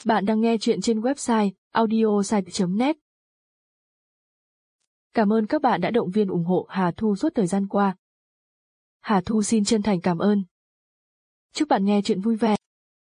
Bạn đang nghe chuyện trên website audiosite.net. Cảm ơn các bạn đã động viên ủng hộ Hà Thu suốt thời gian qua. Hà Thu xin chân thành cảm ơn. Chúc bạn nghe chuyện vui vẻ.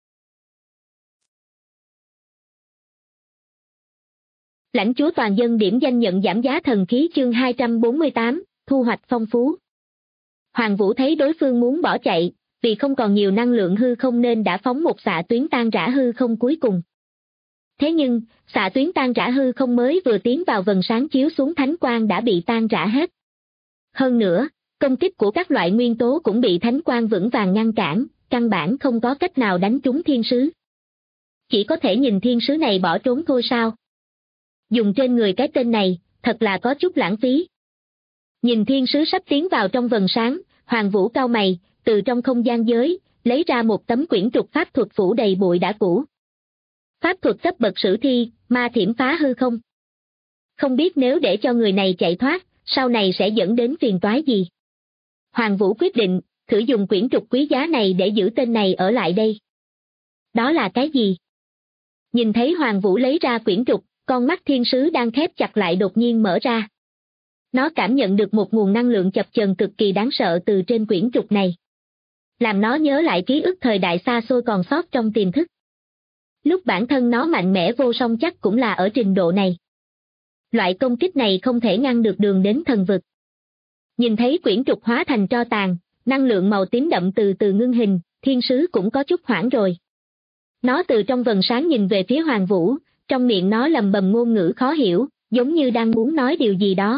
Lãnh chúa toàn dân điểm danh nhận giảm giá thần khí chương 248, thu hoạch phong phú. Hoàng Vũ thấy đối phương muốn bỏ chạy, vì không còn nhiều năng lượng hư không nên đã phóng một xạ tuyến tan rã hư không cuối cùng. Thế nhưng, xạ tuyến tan rã hư không mới vừa tiến vào vầng sáng chiếu xuống thánh quang đã bị tan rã hết. Hơn nữa, công kích của các loại nguyên tố cũng bị thánh quang vững vàng ngăn cản, căn bản không có cách nào đánh trúng thiên sứ. Chỉ có thể nhìn thiên sứ này bỏ trốn thôi sao? Dùng trên người cái tên này, thật là có chút lãng phí. Nhìn thiên sứ sắp tiến vào trong vầng sáng, Hoàng Vũ cau mày, từ trong không gian giới, lấy ra một tấm quyển trục pháp thuật phủ đầy bụi đã cũ. Pháp thuật cấp bậc sử thi, ma thiểm phá hư không? Không biết nếu để cho người này chạy thoát, sau này sẽ dẫn đến phiền toái gì? Hoàng Vũ quyết định, thử dùng quyển trục quý giá này để giữ tên này ở lại đây. Đó là cái gì? Nhìn thấy Hoàng Vũ lấy ra quyển trục, con mắt thiên sứ đang khép chặt lại đột nhiên mở ra. Nó cảm nhận được một nguồn năng lượng chập chờn cực kỳ đáng sợ từ trên quyển trục này. Làm nó nhớ lại ký ức thời đại xa xôi còn sót trong tiềm thức. Lúc bản thân nó mạnh mẽ vô song chắc cũng là ở trình độ này. Loại công kích này không thể ngăn được đường đến thần vực. Nhìn thấy quyển trục hóa thành tro tàn, năng lượng màu tím đậm từ từ ngưng hình, thiên sứ cũng có chút hoảng rồi. Nó từ trong vầng sáng nhìn về phía Hoàng Vũ, trong miệng nó lầm bầm ngôn ngữ khó hiểu, giống như đang muốn nói điều gì đó.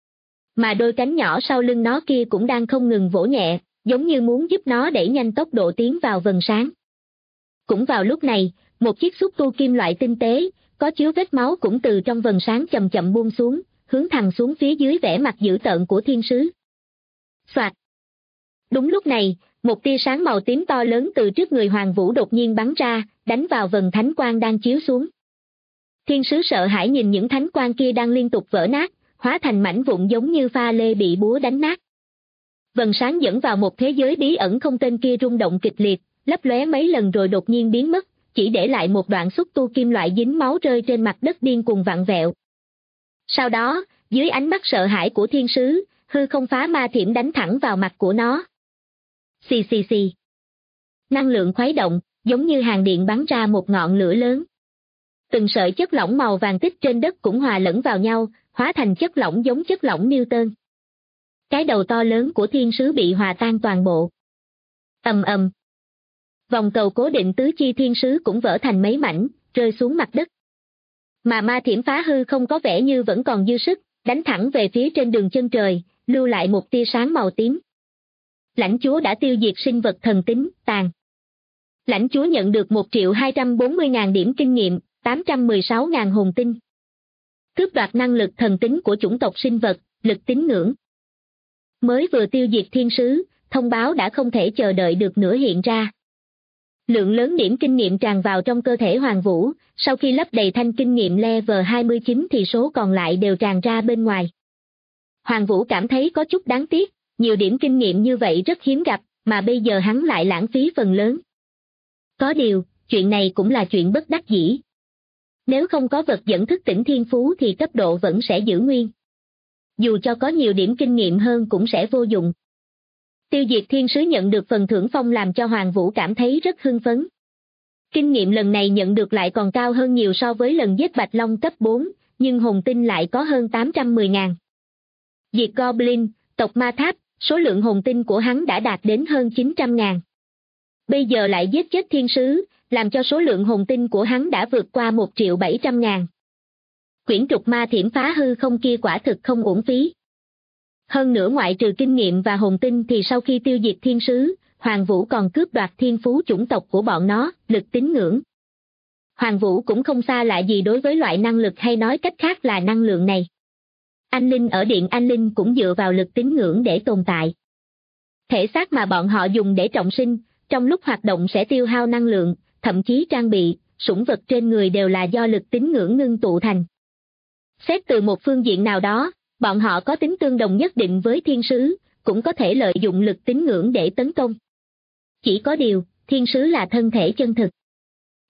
Mà đôi cánh nhỏ sau lưng nó kia cũng đang không ngừng vỗ nhẹ, giống như muốn giúp nó đẩy nhanh tốc độ tiến vào vầng sáng. Cũng vào lúc này, một chiếc xúc tu kim loại tinh tế, có chứa vết máu cũng từ trong vầng sáng chậm chậm buông xuống, hướng thẳng xuống phía dưới vẻ mặt dữ tợn của thiên sứ. Soạt. Đúng lúc này, một tia sáng màu tím to lớn từ trước người Hoàng Vũ đột nhiên bắn ra, đánh vào vầng thánh quang đang chiếu xuống. Thiên sứ sợ hãi nhìn những thánh quang kia đang liên tục vỡ nát, hóa thành mảnh vụn giống như pha lê bị búa đánh nát. Vầng sáng dẫn vào một thế giới bí ẩn không tên kia rung động kịch liệt, lấp lóe mấy lần rồi đột nhiên biến mất, chỉ để lại một đoạn xúc tu kim loại dính máu rơi trên mặt đất điên cuồng vặn vẹo. Sau đó, dưới ánh mắt sợ hãi của thiên sứ, hư không phá ma thiểm đánh thẳng vào mặt của nó. Xì xì xì. Năng lượng khuấy động, giống như hàng điện bắn ra một ngọn lửa lớn. Từng sợi chất lỏng màu vàng tích trên đất cũng hòa lẫn vào nhau, hóa thành chất lỏng giống chất lỏng Newton. Cái đầu to lớn của thiên sứ bị hòa tan toàn bộ. Ầm ầm. Vòng cầu cố định tứ chi thiên sứ cũng vỡ thành mấy mảnh, rơi xuống mặt đất. Mà ma thiểm phá hư không có vẻ như vẫn còn dư sức, đánh thẳng về phía trên đường chân trời, lưu lại một tia sáng màu tím. Lãnh chúa đã tiêu diệt sinh vật thần tính, tàn. Lãnh chúa nhận được 1.240.000 điểm kinh nghiệm, 816.000 hồn tinh. Cướp đoạt năng lực thần tính của chủng tộc sinh vật, lực tín ngưỡng. Mới vừa tiêu diệt thiên sứ, thông báo đã không thể chờ đợi được nữa hiện ra. Lượng lớn điểm kinh nghiệm tràn vào trong cơ thể Hoàng Vũ, sau khi lấp đầy thanh kinh nghiệm level 29 thì số còn lại đều tràn ra bên ngoài. Hoàng Vũ cảm thấy có chút đáng tiếc, nhiều điểm kinh nghiệm như vậy rất hiếm gặp, mà bây giờ hắn lại lãng phí phần lớn. Có điều, chuyện này cũng là chuyện bất đắc dĩ. Nếu không có vật dẫn thức tỉnh thiên phú thì cấp độ vẫn sẽ giữ nguyên. Dù cho có nhiều điểm kinh nghiệm hơn cũng sẽ vô dụng. Tiêu diệt thiên sứ nhận được phần thưởng phong làm cho Hoàng Vũ cảm thấy rất hưng phấn. Kinh nghiệm lần này nhận được lại còn cao hơn nhiều so với lần giết Bạch Long cấp 4, nhưng hồn tinh lại có hơn 810.000. Diệt Goblin, tộc ma tháp, số lượng hồn tinh của hắn đã đạt đến hơn 900.000. Bây giờ lại giết chết thiên sứ, làm cho số lượng hồn tinh của hắn đã vượt qua 1.700.000. Quyển trục ma thiểm phá hư không kia quả thực không uổng phí. Hơn nữa ngoại trừ kinh nghiệm và hồn tinh thì sau khi tiêu diệt thiên sứ, Hoàng Vũ còn cướp đoạt thiên phú chủng tộc của bọn nó, lực tín ngưỡng. Hoàng Vũ cũng không xa lạ gì đối với loại năng lực hay nói cách khác là năng lượng này. Anh Linh ở Điện Anh Linh cũng dựa vào lực tín ngưỡng để tồn tại. Thể xác mà bọn họ dùng để trọng sinh, trong lúc hoạt động sẽ tiêu hao năng lượng, thậm chí trang bị, sủng vật trên người đều là do lực tín ngưỡng ngưng tụ thành. Xét từ một phương diện nào đó, bọn họ có tính tương đồng nhất định với thiên sứ, cũng có thể lợi dụng lực tín ngưỡng để tấn công. Chỉ có điều, thiên sứ là thân thể chân thực.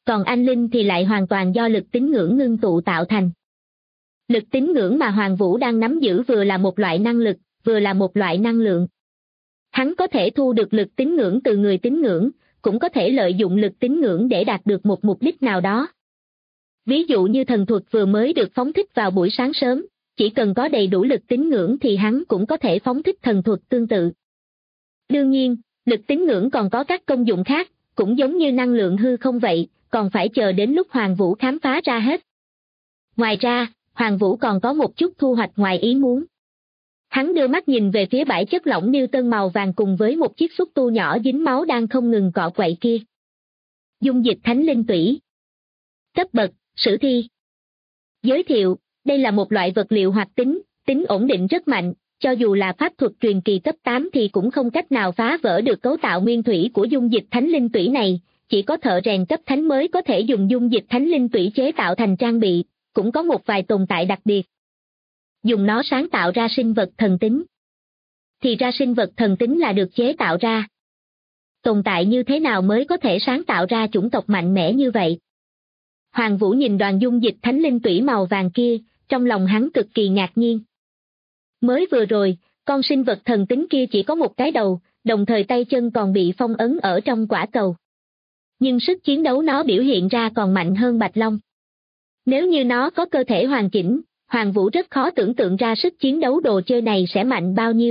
còn anh linh thì lại hoàn toàn do lực tín ngưỡng ngưng tụ tạo thành. Lực tín ngưỡng mà Hoàng Vũ đang nắm giữ vừa là một loại năng lực, vừa là một loại năng lượng. Hắn có thể thu được lực tín ngưỡng từ người tín ngưỡng, cũng có thể lợi dụng lực tín ngưỡng để đạt được một mục đích nào đó. Ví dụ như thần thuật vừa mới được phóng thích vào buổi sáng sớm, chỉ cần có đầy đủ lực tín ngưỡng thì hắn cũng có thể phóng thích thần thuật tương tự. Đương nhiên, lực tín ngưỡng còn có các công dụng khác, cũng giống như năng lượng hư không vậy, còn phải chờ đến lúc Hoàng Vũ khám phá ra hết. Ngoài ra, Hoàng Vũ còn có một chút thu hoạch ngoài ý muốn. Hắn đưa mắt nhìn về phía bãi chất lỏng Newton màu vàng cùng với một chiếc xúc tu nhỏ dính máu đang không ngừng cọ quậy kia. Dung dịch thánh linh tủy. Cấp bậc, sử thi. Giới thiệu, đây là một loại vật liệu hoạt tính, tính ổn định rất mạnh, cho dù là pháp thuật truyền kỳ cấp 8 thì cũng không cách nào phá vỡ được cấu tạo nguyên thủy của dung dịch thánh linh tủy này, chỉ có thợ rèn cấp thánh mới có thể dùng dung dịch thánh linh tủy chế tạo thành trang bị, cũng có một vài tồn tại đặc biệt. Dùng nó sáng tạo ra sinh vật thần tính. Thì ra sinh vật thần tính là được chế tạo ra. Tồn tại như thế nào mới có thể sáng tạo ra chủng tộc mạnh mẽ như vậy? Hoàng Vũ nhìn đoàn dung dịch thánh linh tủy màu vàng kia, trong lòng hắn cực kỳ ngạc nhiên. Mới vừa rồi, con sinh vật thần tính kia chỉ có một cái đầu, đồng thời tay chân còn bị phong ấn ở trong quả cầu. Nhưng sức chiến đấu nó biểu hiện ra còn mạnh hơn Bạch Long. Nếu như nó có cơ thể hoàn chỉnh, Hoàng Vũ rất khó tưởng tượng ra sức chiến đấu đồ chơi này sẽ mạnh bao nhiêu.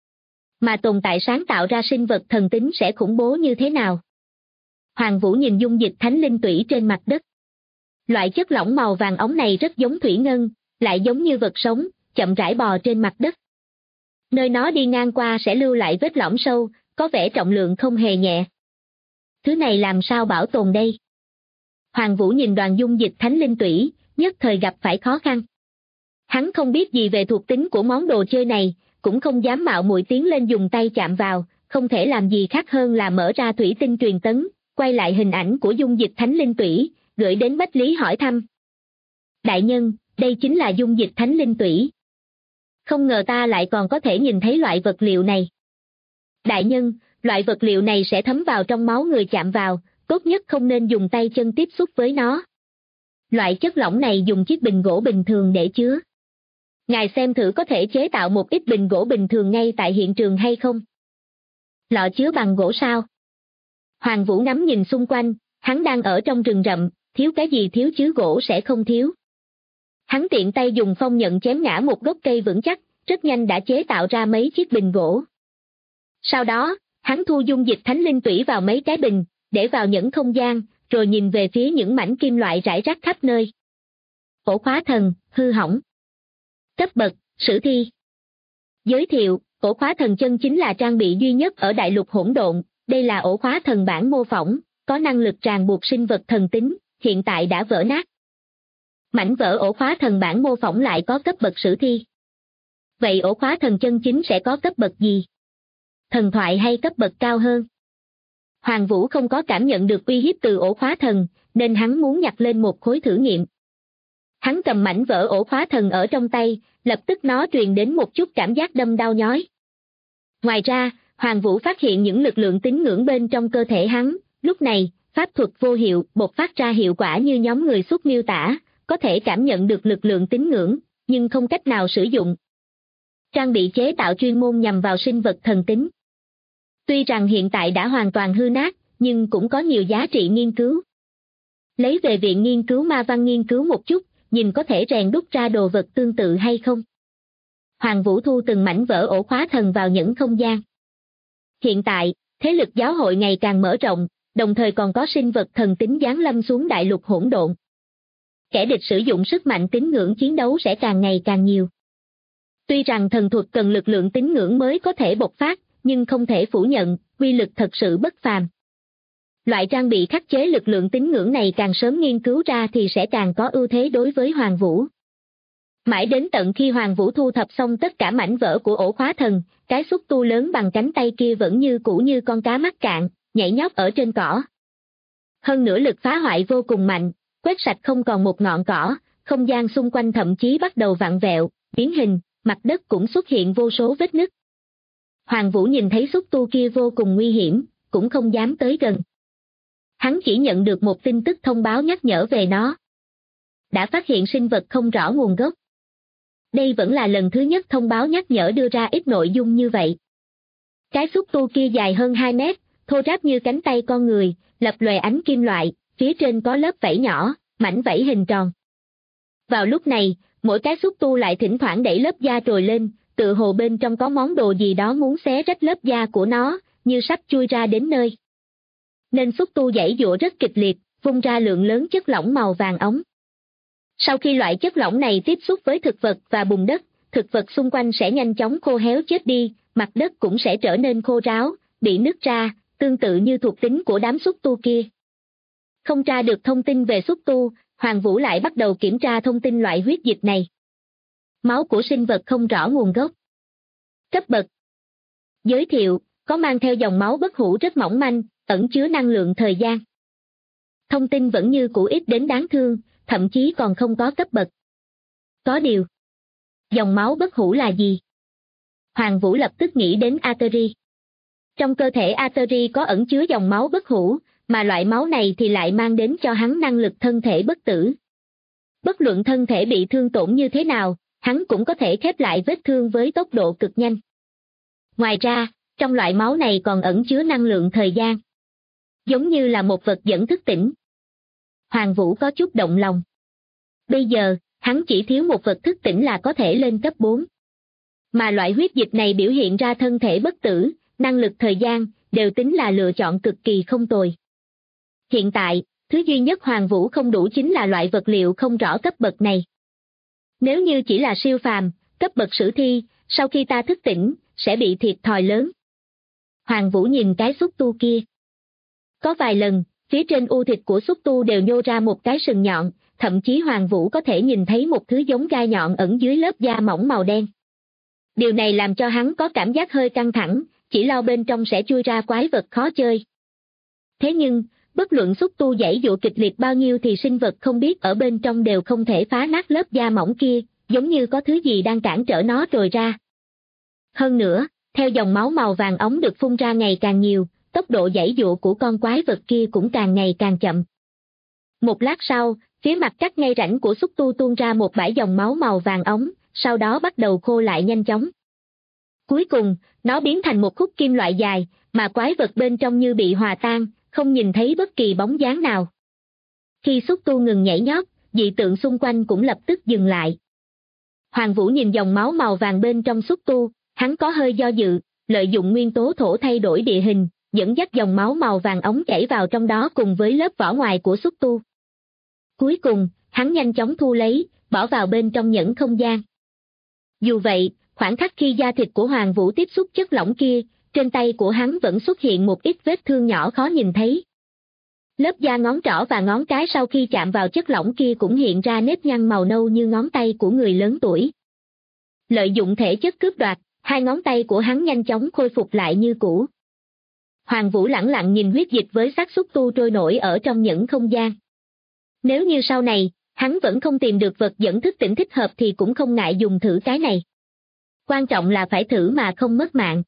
Mà tồn tại sáng tạo ra sinh vật thần tính sẽ khủng bố như thế nào? Hoàng Vũ nhìn dung dịch thánh linh tủy trên mặt đất. Loại chất lỏng màu vàng óng này rất giống thủy ngân, lại giống như vật sống, chậm rãi bò trên mặt đất. Nơi nó đi ngang qua sẽ lưu lại vết lõm sâu, có vẻ trọng lượng không hề nhẹ. Thứ này làm sao bảo tồn đây? Hoàng Vũ nhìn đoàn dung dịch thánh linh tủy, nhất thời gặp phải khó khăn. Hắn không biết gì về thuộc tính của món đồ chơi này, cũng không dám mạo muội tiến lên dùng tay chạm vào, không thể làm gì khác hơn là mở ra thủy tinh truyền tấn, quay lại hình ảnh của dung dịch thánh linh tủy, gửi đến Bách Lý hỏi thăm. Đại nhân, đây chính là dung dịch thánh linh tủy. Không ngờ ta lại còn có thể nhìn thấy loại vật liệu này. Đại nhân, loại vật liệu này sẽ thấm vào trong máu người chạm vào, tốt nhất không nên dùng tay chân tiếp xúc với nó. Loại chất lỏng này dùng chiếc bình gỗ bình thường để chứa. Ngài xem thử có thể chế tạo một ít bình gỗ bình thường ngay tại hiện trường hay không? Lọ chứa bằng gỗ sao? Hoàng Vũ ngắm nhìn xung quanh, hắn đang ở trong rừng rậm, thiếu cái gì thiếu chứ gỗ sẽ không thiếu. Hắn tiện tay dùng phong nhận chém ngã một gốc cây vững chắc, rất nhanh đã chế tạo ra mấy chiếc bình gỗ. Sau đó, hắn thu dung dịch thánh linh tủy vào mấy cái bình, để vào những không gian, rồi nhìn về phía những mảnh kim loại rải rác khắp nơi. Ổ khóa thần, hư hỏng. Cấp bậc, sử thi. Giới thiệu, ổ khóa thần chân chính là trang bị duy nhất ở đại lục hỗn độn, đây là ổ khóa thần bản mô phỏng, có năng lực ràng buộc sinh vật thần tính, hiện tại đã vỡ nát. Mảnh vỡ ổ khóa thần bản mô phỏng lại có cấp bậc sử thi. Vậy ổ khóa thần chân chính sẽ có cấp bậc gì? Thần thoại hay cấp bậc cao hơn? Hoàng Vũ không có cảm nhận được uy hiếp từ ổ khóa thần, nên hắn muốn nhặt lên một khối thử nghiệm. Hắn cầm mảnh vỡ ổ khóa thần ở trong tay, lập tức nó truyền đến một chút cảm giác đâm đau nhói. Ngoài ra, Hoàng Vũ phát hiện những lực lượng tín ngưỡng bên trong cơ thể hắn, lúc này, pháp thuật vô hiệu bộc phát ra hiệu quả như nhóm người xuất miêu tả, có thể cảm nhận được lực lượng tín ngưỡng, nhưng không cách nào sử dụng. Trang bị chế tạo chuyên môn nhằm vào sinh vật thần tính. Tuy rằng hiện tại đã hoàn toàn hư nát, nhưng cũng có nhiều giá trị nghiên cứu. Lấy về viện nghiên cứu ma văn nghiên cứu một chút, nhìn có thể rèn đúc ra đồ vật tương tự hay không. Hoàng Vũ thu từng mảnh vỡ ổ khóa thần vào những không gian. Hiện tại, thế lực giáo hội ngày càng mở rộng, đồng thời còn có sinh vật thần tính giáng lâm xuống đại lục hỗn độn. Kẻ địch sử dụng sức mạnh tín ngưỡng chiến đấu sẽ càng ngày càng nhiều. Tuy rằng thần thuật cần lực lượng tín ngưỡng mới có thể bộc phát, nhưng không thể phủ nhận, uy lực thật sự bất phàm. Loại trang bị khắc chế lực lượng tín ngưỡng này càng sớm nghiên cứu ra thì sẽ càng có ưu thế đối với Hoàng Vũ. Mãi đến tận khi Hoàng Vũ thu thập xong tất cả mảnh vỡ của ổ khóa thần, cái xúc tu lớn bằng cánh tay kia vẫn như cũ như con cá mắc cạn, nhảy nhót ở trên cỏ. Hơn nữa lực phá hoại vô cùng mạnh, quét sạch không còn một ngọn cỏ, không gian xung quanh thậm chí bắt đầu vặn vẹo, biến hình, mặt đất cũng xuất hiện vô số vết nứt. Hoàng Vũ nhìn thấy xúc tu kia vô cùng nguy hiểm, cũng không dám tới gần. hắn chỉ nhận được một tin tức thông báo nhắc nhở về nó. Đã phát hiện sinh vật không rõ nguồn gốc. Đây vẫn là lần thứ nhất thông báo nhắc nhở đưa ra ít nội dung như vậy. Cái xúc tu kia dài hơn 2 mét, thô ráp như cánh tay con người, lập lòe ánh kim loại, phía trên có lớp vảy nhỏ, mảnh vảy hình tròn. Vào lúc này, mỗi cái xúc tu lại thỉnh thoảng đẩy lớp da trồi lên, tựa hồ bên trong có món đồ gì đó muốn xé rách lớp da của nó, như sắp chui ra đến nơi. Nên xúc tu giãy giụa rất kịch liệt, phun ra lượng lớn chất lỏng màu vàng óng. Sau khi loại chất lỏng này tiếp xúc với thực vật và bùn đất, thực vật xung quanh sẽ nhanh chóng khô héo chết đi, mặt đất cũng sẽ trở nên khô ráo, bị nứt ra, tương tự như thuộc tính của đám xúc tu kia. Không tra được thông tin về xúc tu, Hoàng Vũ lại bắt đầu kiểm tra thông tin loại huyết dịch này. Máu của sinh vật không rõ nguồn gốc. Cấp bậc. Giới thiệu, có mang theo dòng máu bất hủ rất mỏng manh, ẩn chứa năng lượng thời gian. Thông tin vẫn như cũ ít đến đáng thương, thậm chí còn không có cấp bậc. Có điều. Dòng máu bất hủ là gì? Hoàng Vũ lập tức nghĩ đến Ateri. Trong cơ thể Ateri có ẩn chứa dòng máu bất hủ, mà loại máu này thì lại mang đến cho hắn năng lực thân thể bất tử. Bất luận thân thể bị thương tổn như thế nào, hắn cũng có thể khép lại vết thương với tốc độ cực nhanh. Ngoài ra, trong loại máu này còn ẩn chứa năng lượng thời gian. Giống như là một vật dẫn thức tỉnh. Hoàng Vũ có chút động lòng. Bây giờ, hắn chỉ thiếu một vật thức tỉnh là có thể lên cấp 4. Mà loại huyết dịch này biểu hiện ra thân thể bất tử, năng lực thời gian, đều tính là lựa chọn cực kỳ không tồi. Hiện tại, thứ duy nhất Hoàng Vũ không đủ chính là loại vật liệu không rõ cấp bậc này. Nếu như chỉ là siêu phàm, cấp bậc sử thi, sau khi ta thức tỉnh, sẽ bị thiệt thòi lớn. Hoàng Vũ nhìn cái xúc tu kia. Có vài lần, phía trên u thịt của xúc tu đều nhô ra một cái sừng nhọn, thậm chí Hoàng Vũ có thể nhìn thấy một thứ giống gai nhọn ẩn dưới lớp da mỏng màu đen. Điều này làm cho hắn có cảm giác hơi căng thẳng, chỉ lao bên trong sẽ chui ra quái vật khó chơi. Thế nhưng, bất luận xúc tu giãy giụa kịch liệt bao nhiêu thì sinh vật không biết ở bên trong đều không thể phá nát lớp da mỏng kia, giống như có thứ gì đang cản trở nó trồi ra. Hơn nữa, theo dòng máu màu vàng óng được phun ra ngày càng nhiều, tốc độ giãy giụa của con quái vật kia cũng càng ngày càng chậm. Một lát sau, phía mặt cắt ngay rãnh của xúc tu tuôn ra một bãi dòng máu màu vàng óng, sau đó bắt đầu khô lại nhanh chóng. Cuối cùng, nó biến thành một khúc kim loại dài, mà quái vật bên trong như bị hòa tan, không nhìn thấy bất kỳ bóng dáng nào. Khi xúc tu ngừng nhảy nhót, dị tượng xung quanh cũng lập tức dừng lại. Hoàng Vũ nhìn dòng máu màu vàng bên trong xúc tu, hắn có hơi do dự, lợi dụng nguyên tố thổ thay đổi địa hình, dẫn dắt dòng máu màu vàng ống chảy vào trong đó cùng với lớp vỏ ngoài của xúc tu. Cuối cùng, hắn nhanh chóng thu lấy, bỏ vào bên trong nhẫn không gian. Dù vậy, khoảng khắc khi da thịt của Hoàng Vũ tiếp xúc chất lỏng kia, trên tay của hắn vẫn xuất hiện một ít vết thương nhỏ khó nhìn thấy. Lớp da ngón trỏ và ngón cái sau khi chạm vào chất lỏng kia cũng hiện ra nếp nhăn màu nâu như ngón tay của người lớn tuổi. Lợi dụng thể chất cướp đoạt, hai ngón tay của hắn nhanh chóng khôi phục lại như cũ. Hoàng Vũ lẳng lặng nhìn huyết dịch với xác xúc tu trôi nổi ở trong nhẫn không gian. Nếu như sau này, hắn vẫn không tìm được vật dẫn thức tỉnh thích hợp thì cũng không ngại dùng thử cái này. Quan trọng là phải thử mà không mất mạng.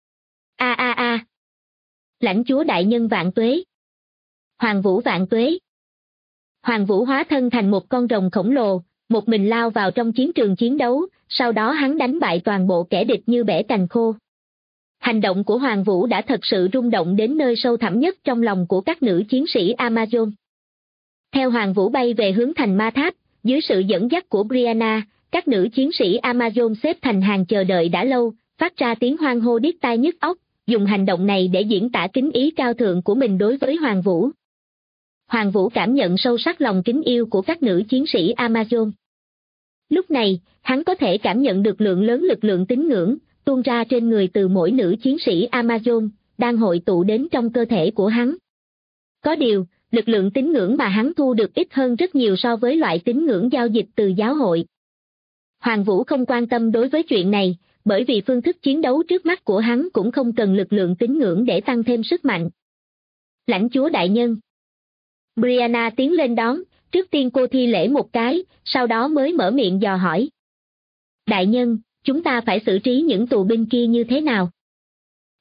Lãnh chúa đại nhân vạn tuế. Hoàng Vũ vạn tuế. Hoàng Vũ hóa thân thành một con rồng khổng lồ, một mình lao vào trong chiến trường chiến đấu, sau đó hắn đánh bại toàn bộ kẻ địch như bẻ cành khô. Hành động của Hoàng Vũ đã thật sự rung động đến nơi sâu thẳm nhất trong lòng của các nữ chiến sĩ Amazon. Theo Hoàng Vũ bay về hướng thành ma tháp, dưới sự dẫn dắt của Brianna, các nữ chiến sĩ Amazon xếp thành hàng chờ đợi đã lâu, phát ra tiếng hoan hô điếc tai nhức óc, dùng hành động này để diễn tả kính ý cao thượng của mình đối với Hoàng Vũ. Hoàng Vũ cảm nhận sâu sắc lòng kính yêu của các nữ chiến sĩ Amazon. Lúc này, hắn có thể cảm nhận được lượng lớn lực lượng tín ngưỡng, tuôn ra trên người từ mỗi nữ chiến sĩ Amazon, đang hội tụ đến trong cơ thể của hắn. Có điều, lực lượng tín ngưỡng mà hắn thu được ít hơn rất nhiều so với loại tín ngưỡng giao dịch từ giáo hội. Hoàng Vũ không quan tâm đối với chuyện này, bởi vì phương thức chiến đấu trước mắt của hắn cũng không cần lực lượng tín ngưỡng để tăng thêm sức mạnh. Lãnh chúa đại nhân. Brianna tiến lên đón, trước tiên cô thi lễ một cái, sau đó mới mở miệng dò hỏi. Đại nhân, chúng ta phải xử trí những tù binh kia như thế nào?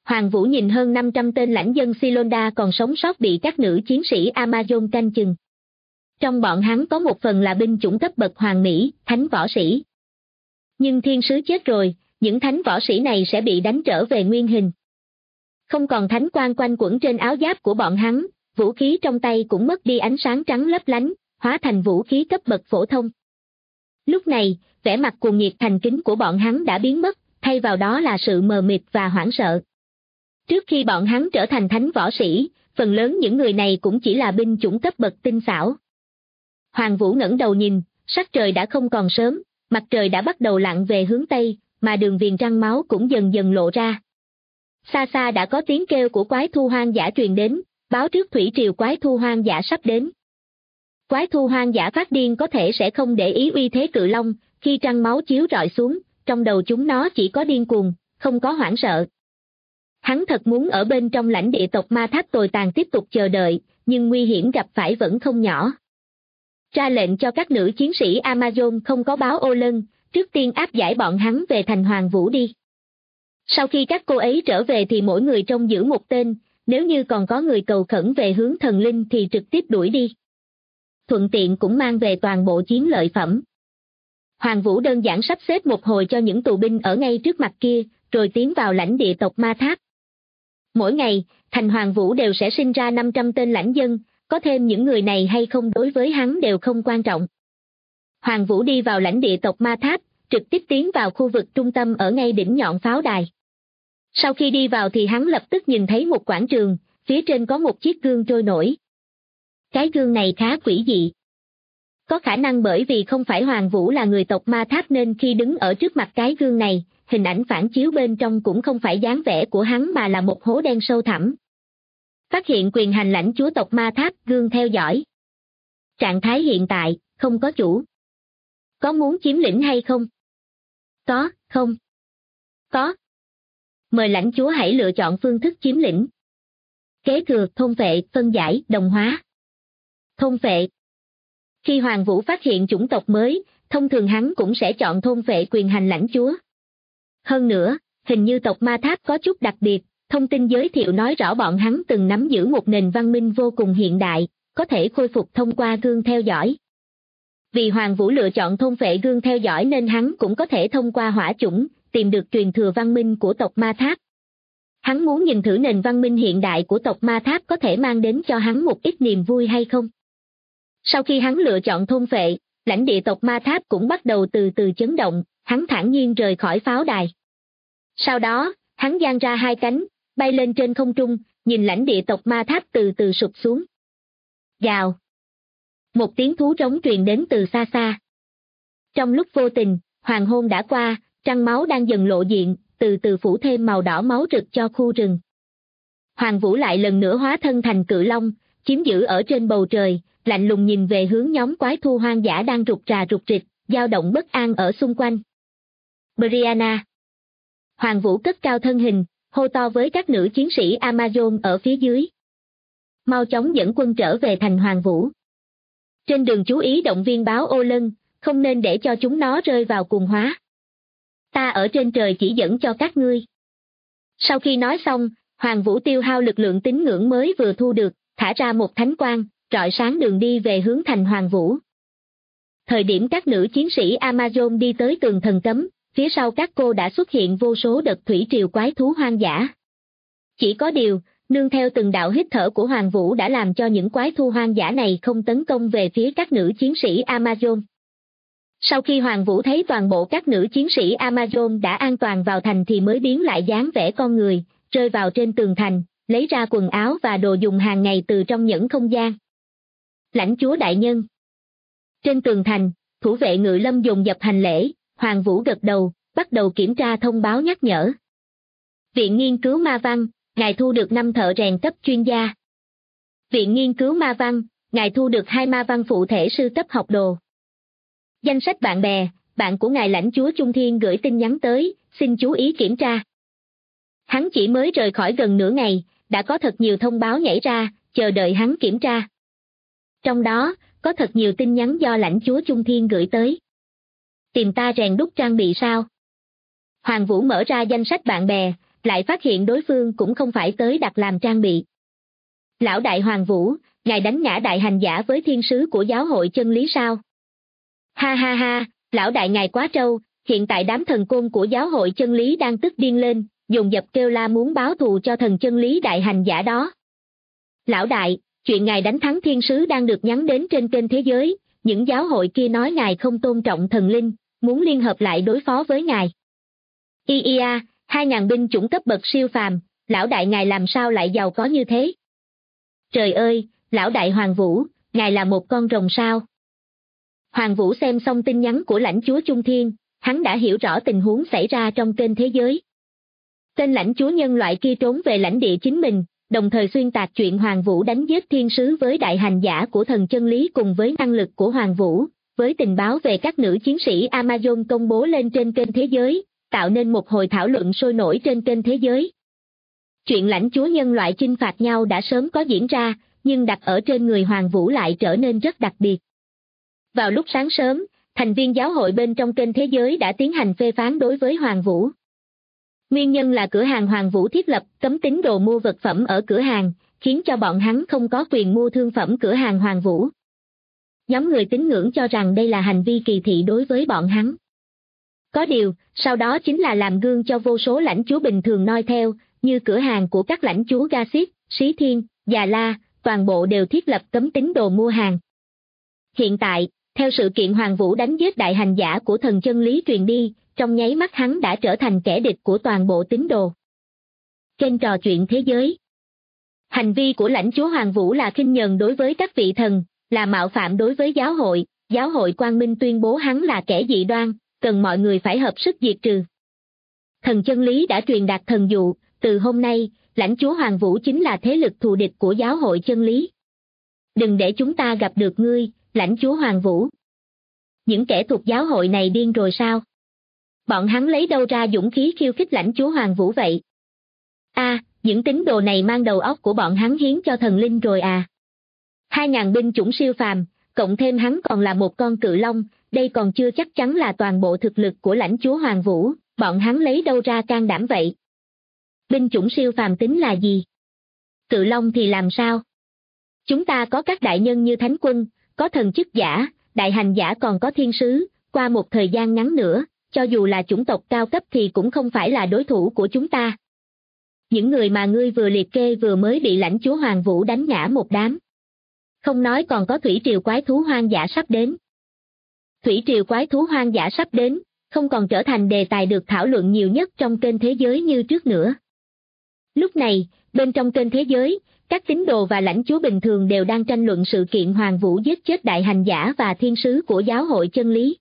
Hoàng Vũ nhìn hơn 500 tên lãnh dân Silonda còn sống sót bị các nữ chiến sĩ Amazon canh chừng. Trong bọn hắn có một phần là binh chủng cấp bậc hoàng mỹ, thánh võ sĩ. Nhưng thiên sứ chết rồi, những thánh võ sĩ này sẽ bị đánh trở về nguyên hình. Không còn thánh quang quanh quẩn trên áo giáp của bọn hắn, vũ khí trong tay cũng mất đi ánh sáng trắng lấp lánh, hóa thành vũ khí cấp bậc phổ thông. Lúc này, vẻ mặt cuồng nhiệt thành kính của bọn hắn đã biến mất, thay vào đó là sự mờ mịt và hoảng sợ. Trước khi bọn hắn trở thành thánh võ sĩ, phần lớn những người này cũng chỉ là binh chủng cấp bậc tinh xảo. Hoàng Vũ ngẩng đầu nhìn, sắc trời đã không còn sớm, mặt trời đã bắt đầu lặn về hướng Tây, mà đường viền trăng máu cũng dần dần lộ ra. Xa xa đã có tiếng kêu của quái thu hoang dã truyền đến, báo trước thủy triều quái thu hoang dã sắp đến. Quái thu hoang dã phát điên có thể sẽ không để ý uy thế cự long, khi trăng máu chiếu rọi xuống, trong đầu chúng nó chỉ có điên cuồng, không có hoảng sợ. Hắn thật muốn ở bên trong lãnh địa tộc ma tháp tồi tàn tiếp tục chờ đợi, nhưng nguy hiểm gặp phải vẫn không nhỏ. Ra lệnh cho các nữ chiến sĩ Amazon không có báo ô lân, trước tiên áp giải bọn hắn về thành Hoàng Vũ đi. Sau khi các cô ấy trở về thì mỗi người trông giữ một tên, nếu như còn có người cầu khẩn về hướng thần linh thì trực tiếp đuổi đi. Thuận tiện cũng mang về toàn bộ chiến lợi phẩm. Hoàng Vũ đơn giản sắp xếp một hồi cho những tù binh ở ngay trước mặt kia, rồi tiến vào lãnh địa tộc ma tháp. Mỗi ngày, thành Hoàng Vũ đều sẽ sinh ra 500 tên lãnh dân, có thêm những người này hay không đối với hắn đều không quan trọng. Hoàng Vũ đi vào lãnh địa tộc ma tháp, trực tiếp tiến vào khu vực trung tâm ở ngay đỉnh nhọn pháo đài. Sau khi đi vào thì hắn lập tức nhìn thấy một quảng trường, phía trên có một chiếc gương trôi nổi. Cái gương này khá quỷ dị. Có khả năng bởi vì không phải Hoàng Vũ là người tộc ma tháp nên khi đứng ở trước mặt cái gương này, hình ảnh phản chiếu bên trong cũng không phải dáng vẻ của hắn mà là một hố đen sâu thẳm. Phát hiện quyền hành lãnh chúa tộc ma tháp, gương theo dõi. Trạng thái hiện tại, không có chủ. Có muốn chiếm lĩnh hay không? Có, không? Có. Mời lãnh chúa hãy lựa chọn phương thức chiếm lĩnh. Kế thừa, thôn phệ, phân giải, đồng hóa. Thôn phệ. Khi Hoàng Vũ phát hiện chủng tộc mới, thông thường hắn cũng sẽ chọn thôn phệ quyền hành lãnh chúa. Hơn nữa, hình như tộc ma tháp có chút đặc biệt, thông tin giới thiệu nói rõ bọn hắn từng nắm giữ một nền văn minh vô cùng hiện đại, có thể khôi phục thông qua gương theo dõi. Vì Hoàng Vũ lựa chọn thôn phệ gương theo dõi nên hắn cũng có thể thông qua hỏa chủng, tìm được truyền thừa văn minh của tộc ma tháp. Hắn muốn nhìn thử nền văn minh hiện đại của tộc ma tháp có thể mang đến cho hắn một ít niềm vui hay không. Sau khi hắn lựa chọn thôn phệ, lãnh địa tộc ma tháp cũng bắt đầu từ từ chấn động, hắn thản nhiên rời khỏi pháo đài. Sau đó, hắn dang ra hai cánh, bay lên trên không trung, nhìn lãnh địa tộc ma tháp từ từ sụp xuống. Gào. Một tiếng thú trống truyền đến từ xa xa. Trong lúc vô tình, hoàng hôn đã qua, trăng máu đang dần lộ diện, từ từ phủ thêm màu đỏ máu rực cho khu rừng. Hoàng Vũ lại lần nữa hóa thân thành cự long, chiếm giữ ở trên bầu trời, lạnh lùng nhìn về hướng nhóm quái thu hoang dã đang rục rà rục rịch, dao động bất an ở xung quanh. Brianna. Hoàng Vũ cất cao thân hình, hô to với các nữ chiến sĩ Amazon ở phía dưới. Mau chóng dẫn quân trở về thành Hoàng Vũ. Trên đường chú ý động viên báo ô lân, không nên để cho chúng nó rơi vào cuồng hóa. Ta ở trên trời chỉ dẫn cho các ngươi. Sau khi nói xong, Hoàng Vũ tiêu hao lực lượng tín ngưỡng mới vừa thu được, thả ra một thánh quang, rọi sáng đường đi về hướng thành Hoàng Vũ. Thời điểm các nữ chiến sĩ Amazon đi tới tường thần cấm, phía sau các cô đã xuất hiện vô số đợt thủy triều quái thú hoang dã. Chỉ có điều, nương theo từng đạo hít thở của Hoàng Vũ đã làm cho những quái thú hoang dã này không tấn công về phía các nữ chiến sĩ Amazon. Sau khi Hoàng Vũ thấy toàn bộ các nữ chiến sĩ Amazon đã an toàn vào thành thì mới biến lại dáng vẻ con người, rơi vào trên tường thành, lấy ra quần áo và đồ dùng hàng ngày từ trong nhẫn không gian. Lãnh chúa đại nhân. Trên tường thành, thủ vệ ngự lâm dồn dập hành lễ, Hoàng Vũ gật đầu, bắt đầu kiểm tra thông báo nhắc nhở. Viện nghiên cứu ma văn, ngài thu được 5 thợ rèn cấp chuyên gia. Viện nghiên cứu ma văn, ngài thu được 2 ma văn phụ thể sư cấp học đồ. Danh sách bạn bè, bạn của ngài lãnh chúa Trung Thiên gửi tin nhắn tới, xin chú ý kiểm tra. Hắn chỉ mới rời khỏi gần nửa ngày, đã có thật nhiều thông báo nhảy ra, chờ đợi hắn kiểm tra. Trong đó, có thật nhiều tin nhắn do lãnh chúa Trung Thiên gửi tới. Tìm ta rèn đúc trang bị sao? Hoàng Vũ mở ra danh sách bạn bè, lại phát hiện đối phương cũng không phải tới đặt làm trang bị. Lão đại Hoàng Vũ, ngài đánh ngã đại hành giả với thiên sứ của giáo hội chân lý sao? Ha ha ha, lão đại ngài quá trâu, hiện tại đám thần côn của giáo hội chân lý đang tức điên lên, dồn dập kêu la muốn báo thù cho thần chân lý đại hành giả đó. Lão đại, chuyện ngài đánh thắng thiên sứ đang được nhắn đến trên kênh thế giới, những giáo hội kia nói ngài không tôn trọng thần linh, muốn liên hợp lại đối phó với ngài. Ia, 2.000 binh chủng cấp bậc siêu phàm, lão đại ngài làm sao lại giàu có như thế? Trời ơi, lão đại Hoàng Vũ, ngài là một con rồng sao? Hoàng Vũ xem xong tin nhắn của lãnh chúa Trung Thiên, hắn đã hiểu rõ tình huống xảy ra trong kênh thế giới. Tên lãnh chúa nhân loại kia trốn về lãnh địa chính mình, đồng thời xuyên tạc chuyện Hoàng Vũ đánh giết thiên sứ với đại hành giả của thần chân lý cùng với năng lực của Hoàng Vũ, với tình báo về các nữ chiến sĩ Amazon công bố lên trên kênh thế giới, tạo nên một hồi thảo luận sôi nổi trên kênh thế giới. Chuyện lãnh chúa nhân loại chinh phạt nhau đã sớm có diễn ra, nhưng đặt ở trên người Hoàng Vũ lại trở nên rất đặc biệt. Vào lúc sáng sớm, thành viên giáo hội bên trong kênh thế giới đã tiến hành phê phán đối với Hoàng Vũ. Nguyên nhân là cửa hàng Hoàng Vũ thiết lập cấm tín đồ mua vật phẩm ở cửa hàng, khiến cho bọn hắn không có quyền mua thương phẩm cửa hàng Hoàng Vũ. Nhóm người tín ngưỡng cho rằng đây là hành vi kỳ thị đối với bọn hắn. Có điều, sau đó chính là làm gương cho vô số lãnh chúa bình thường noi theo, như cửa hàng của các lãnh chúa Gasit, Xí Thiên, Già La, toàn bộ đều thiết lập cấm tín đồ mua hàng. Hiện tại, theo sự kiện Hoàng Vũ đánh giết đại hành giả của thần chân lý truyền đi, trong nháy mắt hắn đã trở thành kẻ địch của toàn bộ tín đồ. Kênh trò chuyện thế giới. Hành vi của lãnh chúa Hoàng Vũ là khinh nhờn đối với các vị thần, là mạo phạm đối với giáo hội Quang Minh tuyên bố hắn là kẻ dị đoan, cần mọi người phải hợp sức diệt trừ. Thần chân lý đã truyền đạt thần dụ, từ hôm nay, lãnh chúa Hoàng Vũ chính là thế lực thù địch của giáo hội chân lý. Đừng để chúng ta gặp được ngươi, lãnh chúa Hoàng Vũ. Những kẻ thuộc giáo hội này điên rồi sao? Bọn hắn lấy đâu ra dũng khí khiêu khích lãnh chúa Hoàng Vũ vậy? Những tín đồ này mang đầu óc của bọn hắn hiến cho thần linh rồi à? 2.000 binh chủng siêu phàm, cộng thêm hắn còn là một con cự long, đây còn chưa chắc chắn là toàn bộ thực lực của lãnh chúa Hoàng Vũ, bọn hắn lấy đâu ra can đảm vậy? Binh chủng siêu phàm tính là gì? Cự long thì làm sao? Chúng ta có các đại nhân như thánh quân, có thần chức giả, đại hành giả còn có thiên sứ, qua một thời gian ngắn nữa, cho dù là chủng tộc cao cấp thì cũng không phải là đối thủ của chúng ta. Những người mà ngươi vừa liệt kê vừa mới bị lãnh chúa Hoàng Vũ đánh ngã một đám. Không nói còn có thủy triều quái thú hoang dã sắp đến. Thủy triều quái thú hoang dã sắp đến, không còn trở thành đề tài được thảo luận nhiều nhất trong kênh thế giới như trước nữa. Lúc này, bên trong kênh thế giới, các tín đồ và lãnh chúa bình thường đều đang tranh luận sự kiện Hoàng Vũ giết chết đại hành giả và thiên sứ của giáo hội chân lý.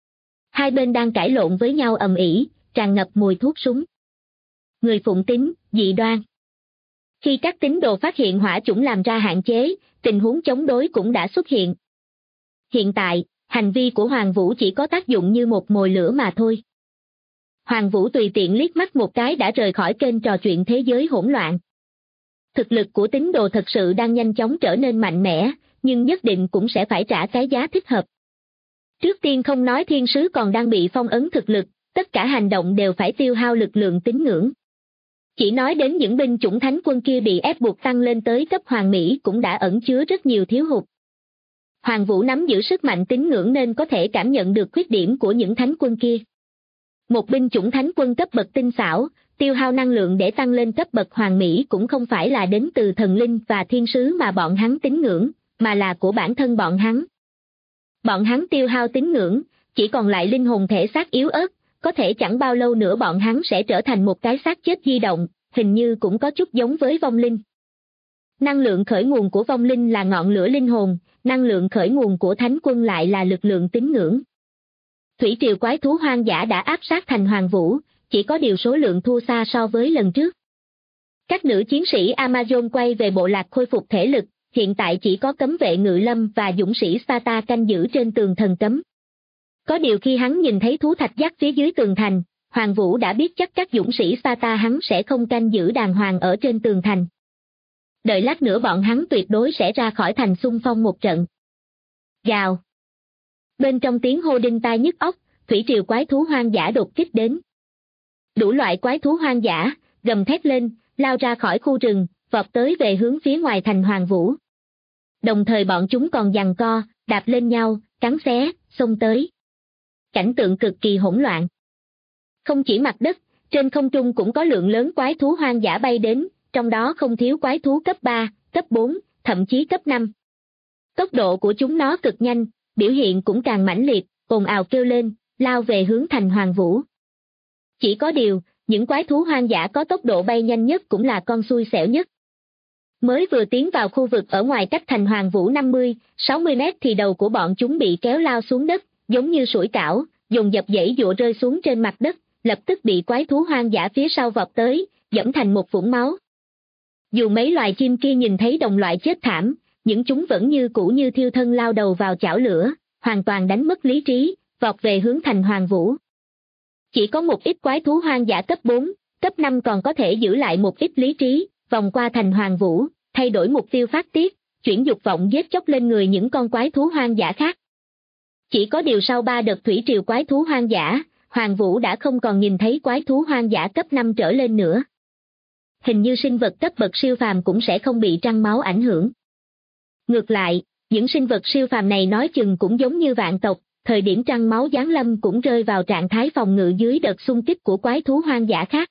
Hai bên đang cãi lộn với nhau ầm ĩ, tràn ngập mùi thuốc súng. Người phụng tín, dị đoan. Khi các tín đồ phát hiện hỏa chủng làm ra hạn chế, tình huống chống đối cũng đã xuất hiện. Hiện tại, hành vi của Hoàng Vũ chỉ có tác dụng như một mồi lửa mà thôi. Hoàng Vũ tùy tiện liếc mắt một cái đã rời khỏi kênh trò chuyện thế giới hỗn loạn. Thực lực của tín đồ thật sự đang nhanh chóng trở nên mạnh mẽ, nhưng nhất định cũng sẽ phải trả cái giá thích hợp. Trước tiên không nói thiên sứ còn đang bị phong ấn thực lực, tất cả hành động đều phải tiêu hao lực lượng tín ngưỡng. Chỉ nói đến những binh chủng thánh quân kia bị ép buộc tăng lên tới cấp hoàng mỹ cũng đã ẩn chứa rất nhiều thiếu hụt. Hoàng Vũ nắm giữ sức mạnh tín ngưỡng nên có thể cảm nhận được khuyết điểm của những thánh quân kia. Một binh chủng thánh quân cấp bậc tinh xảo, tiêu hao năng lượng để tăng lên cấp bậc hoàng mỹ cũng không phải là đến từ thần linh và thiên sứ mà bọn hắn tín ngưỡng, mà là của bản thân bọn hắn. Bọn hắn tiêu hao tín ngưỡng, chỉ còn lại linh hồn thể xác yếu ớt, có thể chẳng bao lâu nữa bọn hắn sẽ trở thành một cái xác chết di động, hình như cũng có chút giống với vong linh. Năng lượng khởi nguồn của vong linh là ngọn lửa linh hồn, năng lượng khởi nguồn của thánh quân lại là lực lượng tín ngưỡng. Thủy triều quái thú hoang dã đã áp sát thành Hoàng Vũ, chỉ có điều số lượng thua xa so với lần trước. Các nữ chiến sĩ Amazon quay về bộ lạc khôi phục thể lực, hiện tại chỉ có cấm vệ ngự lâm và dũng sĩ Sparta canh giữ trên tường thần cấm. Có điều khi hắn nhìn thấy thú thạch giác phía dưới tường thành, Hoàng Vũ đã biết chắc các dũng sĩ Sparta hắn sẽ không canh giữ đàng hoàng ở trên tường thành. Đợi lát nữa bọn hắn tuyệt đối sẽ ra khỏi thành xung phong một trận. Gào. Bên trong tiếng hô đinh tai nhức óc, thủy triều quái thú hoang dã đột kích đến. Đủ loại quái thú hoang dã, gầm thét lên, lao ra khỏi khu rừng, vọt tới về hướng phía ngoài thành Hoàng Vũ. Đồng thời bọn chúng còn giằng co, đạp lên nhau, cắn xé, xông tới. Cảnh tượng cực kỳ hỗn loạn. Không chỉ mặt đất, trên không trung cũng có lượng lớn quái thú hoang dã bay đến, trong đó không thiếu quái thú cấp 3, cấp 4, thậm chí cấp 5. Tốc độ của chúng nó cực nhanh, biểu hiện cũng càng mãnh liệt, ồn ào kêu lên, lao về hướng thành Hoàng Vũ. Chỉ có điều, những quái thú hoang dã có tốc độ bay nhanh nhất cũng là con xui xẻo nhất. Mới vừa tiến vào khu vực ở ngoài cách thành Hoàng Vũ 50-60 mét thì đầu của bọn chúng bị kéo lao xuống đất, giống như sủi cảo, dồn dập giãy giụa rơi xuống trên mặt đất, lập tức bị quái thú hoang dã phía sau vọt tới, dẫm thành một vũng máu. Dù mấy loài chim kia nhìn thấy đồng loại chết thảm, nhưng chúng vẫn như cũ như thiêu thân lao đầu vào chảo lửa, hoàn toàn đánh mất lý trí, vọt về hướng thành Hoàng Vũ. Chỉ có một ít quái thú hoang dã cấp 4, cấp 5 còn có thể giữ lại một ít lý trí, vòng qua thành Hoàng Vũ, thay đổi mục tiêu phát tiết, chuyển dục vọng giết chóc lên người những con quái thú hoang dã khác. Chỉ có điều sau 3 đợt thủy triều quái thú hoang dã, Hoàng Vũ đã không còn nhìn thấy quái thú hoang dã cấp 5 trở lên nữa. Hình như sinh vật cấp bậc siêu phàm cũng sẽ không bị trăng máu ảnh hưởng. Ngược lại, những sinh vật siêu phàm này nói chừng cũng giống như vạn tộc, thời điểm trăng máu giáng lâm cũng rơi vào trạng thái phòng ngự dưới đợt xung kích của quái thú hoang dã khác.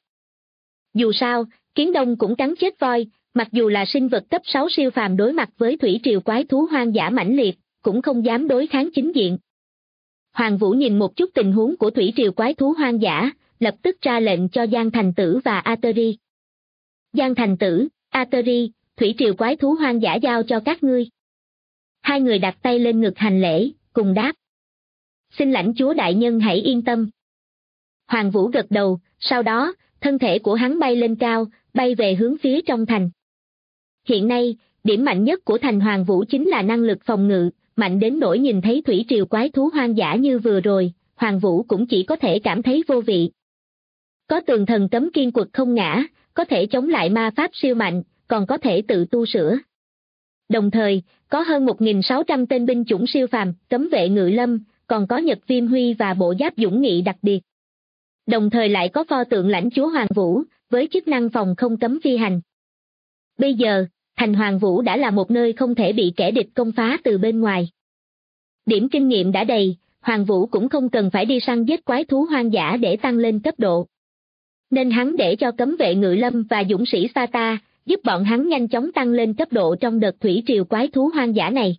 Dù sao, kiến đông cũng cắn chết voi, mặc dù là sinh vật cấp 6 siêu phàm đối mặt với thủy triều quái thú hoang dã mãnh liệt, cũng không dám đối kháng chính diện. Hoàng Vũ nhìn một chút tình huống của thủy triều quái thú hoang dã, lập tức ra lệnh cho Giang Thành Tử và Ateri. Giang Thành Tử, Ateri, thủy triều quái thú hoang dã giao cho các ngươi. Hai người đặt tay lên ngực hành lễ, cùng đáp. Xin lãnh chúa đại nhân hãy yên tâm. Hoàng Vũ gật đầu, sau đó, thân thể của hắn bay lên cao, bay về hướng phía trong thành. Hiện nay, điểm mạnh nhất của thành Hoàng Vũ chính là năng lực phòng ngự, mạnh đến nỗi nhìn thấy thủy triều quái thú hoang dã như vừa rồi, Hoàng Vũ cũng chỉ có thể cảm thấy vô vị. Có tường thần cấm kiên quật không ngã, có thể chống lại ma pháp siêu mạnh, còn có thể tự tu sửa. Đồng thời, có hơn 1.600 tên binh chủng siêu phàm, cấm vệ ngự lâm, còn có Nhật Viêm Huy và bộ giáp dũng nghị đặc biệt. Đồng thời lại có pho tượng lãnh chúa Hoàng Vũ, với chức năng phòng không cấm phi hành. Bây giờ, thành Hoàng Vũ đã là một nơi không thể bị kẻ địch công phá từ bên ngoài. Điểm kinh nghiệm đã đầy, Hoàng Vũ cũng không cần phải đi săn giết quái thú hoang dã để tăng lên cấp độ. Nên hắn để cho cấm vệ ngự lâm và dũng sĩ Sata, giúp bọn hắn nhanh chóng tăng lên cấp độ trong đợt thủy triều quái thú hoang dã này.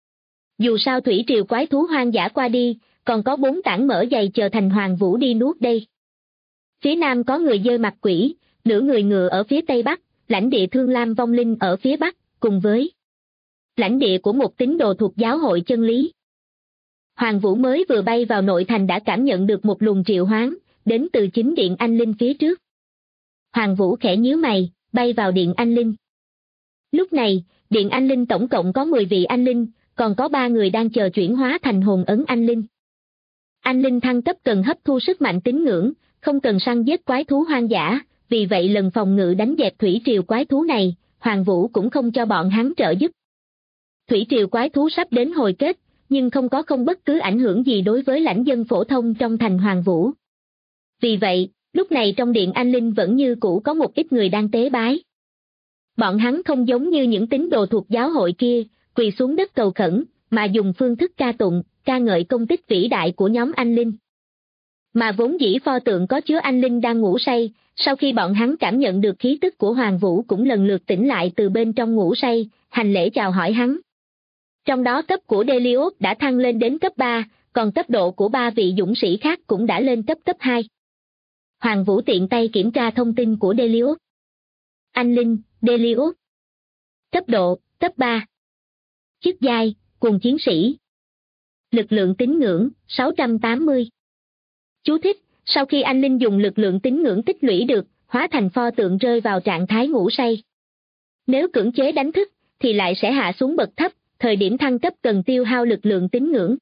Dù sao thủy triều quái thú hoang dã qua đi, còn có 4 tảng mỡ dày chờ thành Hoàng Vũ đi nuốt đây. Phía nam có người dơi mặt quỷ, nửa người ngựa ở phía tây bắc, lãnh địa Thương Lam vong linh ở phía bắc, cùng với lãnh địa của một tín đồ thuộc giáo hội chân lý. Hoàng Vũ mới vừa bay vào nội thành đã cảm nhận được một luồng triệu hoán, đến từ chính điện anh linh phía trước. Hoàng Vũ khẽ nhíu mày, bay vào điện anh linh. Lúc này, điện anh linh tổng cộng có 10 vị anh linh, còn có 3 người đang chờ chuyển hóa thành hồn ấn anh linh. Anh linh thăng cấp cần hấp thu sức mạnh tín ngưỡng, không cần săn giết quái thú hoang dã, vì vậy lần phòng ngự đánh dẹp thủy triều quái thú này, Hoàng Vũ cũng không cho bọn hắn trợ giúp. Thủy triều quái thú sắp đến hồi kết, nhưng không bất cứ ảnh hưởng gì đối với lãnh dân phổ thông trong thành Hoàng Vũ. Vì vậy, lúc này trong điện anh linh vẫn như cũ có một ít người đang tế bái. Bọn hắn không giống như những tín đồ thuộc giáo hội kia, quỳ xuống đất cầu khẩn, mà dùng phương thức ca tụng, ca ngợi công tích vĩ đại của nhóm anh linh. Mà vốn dĩ pho tượng có chứa anh linh đang ngủ say, sau khi bọn hắn cảm nhận được khí tức của Hoàng Vũ cũng lần lượt tỉnh lại từ bên trong ngủ say, hành lễ chào hỏi hắn. Trong đó cấp của Delios đã thăng lên đến cấp 3, còn cấp độ của 3 vị dũng sĩ khác cũng đã lên cấp 2. Hoàng Vũ tiện tay kiểm tra thông tin của Delios. Anh linh, Delios. Cấp độ, cấp 3. Chức giai, cuồng chiến sĩ. Lực lượng tín ngưỡng, 680. Chú thích, sau khi anh linh dùng lực lượng tín ngưỡng tích lũy được, hóa thành pho tượng rơi vào trạng thái ngủ say. Nếu cưỡng chế đánh thức, thì lại sẽ hạ xuống bậc thấp, thời điểm thăng cấp cần tiêu hao lực lượng tín ngưỡng.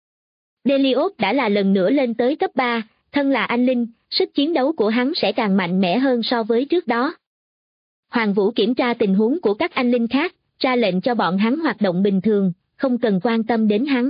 Delios đã là lần nữa lên tới cấp 3, thân là anh linh, sức chiến đấu của hắn sẽ càng mạnh mẽ hơn so với trước đó. Hoàng Vũ kiểm tra tình huống của các anh linh khác, ra lệnh cho bọn hắn hoạt động bình thường, không cần quan tâm đến hắn.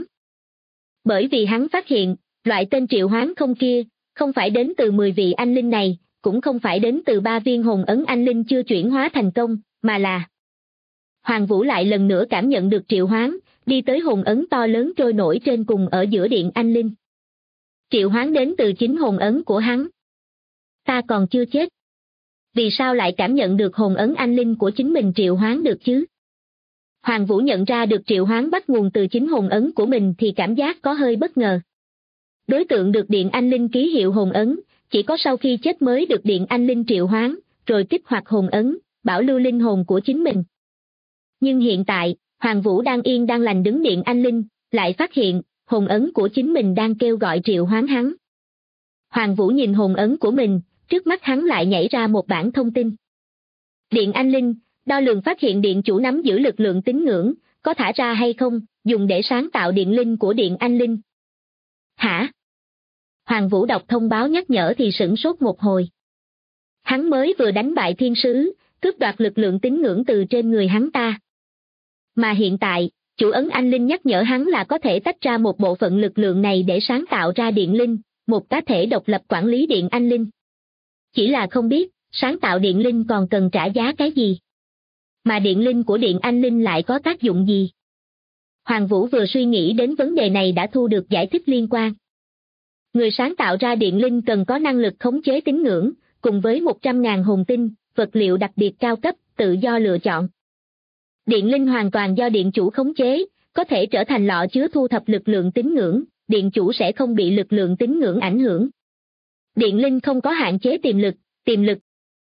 Bởi vì hắn phát hiện, loại tên triệu hoán không kia, không phải đến từ 10 vị anh linh này, cũng không phải đến từ 3 viên hồn ấn anh linh chưa chuyển hóa thành công, mà là Hoàng Vũ lại lần nữa cảm nhận được triệu hoán, đi tới hồn ấn to lớn trôi nổi trên cùng ở giữa điện anh linh. Triệu hoán đến từ chính hồn ấn của hắn. Ta còn chưa chết. Vì sao lại cảm nhận được hồn ấn anh linh của chính mình triệu hoán được chứ? Hoàng Vũ nhận ra được triệu hoán bắt nguồn từ chính hồn ấn của mình thì cảm giác có hơi bất ngờ. Đối tượng được điện anh linh ký hiệu hồn ấn, chỉ có sau khi chết mới được điện anh linh triệu hoán, rồi kích hoạt hồn ấn, bảo lưu linh hồn của chính mình. Nhưng hiện tại, Hoàng Vũ đang yên đang lành đứng điện anh linh, lại phát hiện, hồn ấn của chính mình đang kêu gọi triệu hoán hắn. Hoàng Vũ nhìn hồn ấn của mình, trước mắt hắn lại nhảy ra một bảng thông tin. Điện anh linh, đo lường phát hiện điện chủ nắm giữ lực lượng tín ngưỡng, có thả ra hay không, dùng để sáng tạo điện linh của điện anh linh. Hả? Hoàng Vũ đọc thông báo nhắc nhở thì sửng sốt một hồi. Hắn mới vừa đánh bại thiên sứ, cướp đoạt lực lượng tín ngưỡng từ trên người hắn ta. Mà hiện tại, chủ ấn anh linh nhắc nhở hắn là có thể tách ra một bộ phận lực lượng này để sáng tạo ra điện linh, một cá thể độc lập quản lý điện anh linh. Chỉ là không biết, sáng tạo điện linh còn cần trả giá cái gì? Mà điện linh của điện anh linh lại có tác dụng gì? Hoàng Vũ vừa suy nghĩ đến vấn đề này đã thu được giải thích liên quan. Người sáng tạo ra điện linh cần có năng lực khống chế tín ngưỡng, cùng với 100.000 hồn tinh, vật liệu đặc biệt cao cấp, tự do lựa chọn. Điện linh hoàn toàn do điện chủ khống chế, có thể trở thành lọ chứa thu thập lực lượng tín ngưỡng, điện chủ sẽ không bị lực lượng tín ngưỡng ảnh hưởng. Điện linh không có hạn chế tiềm lực.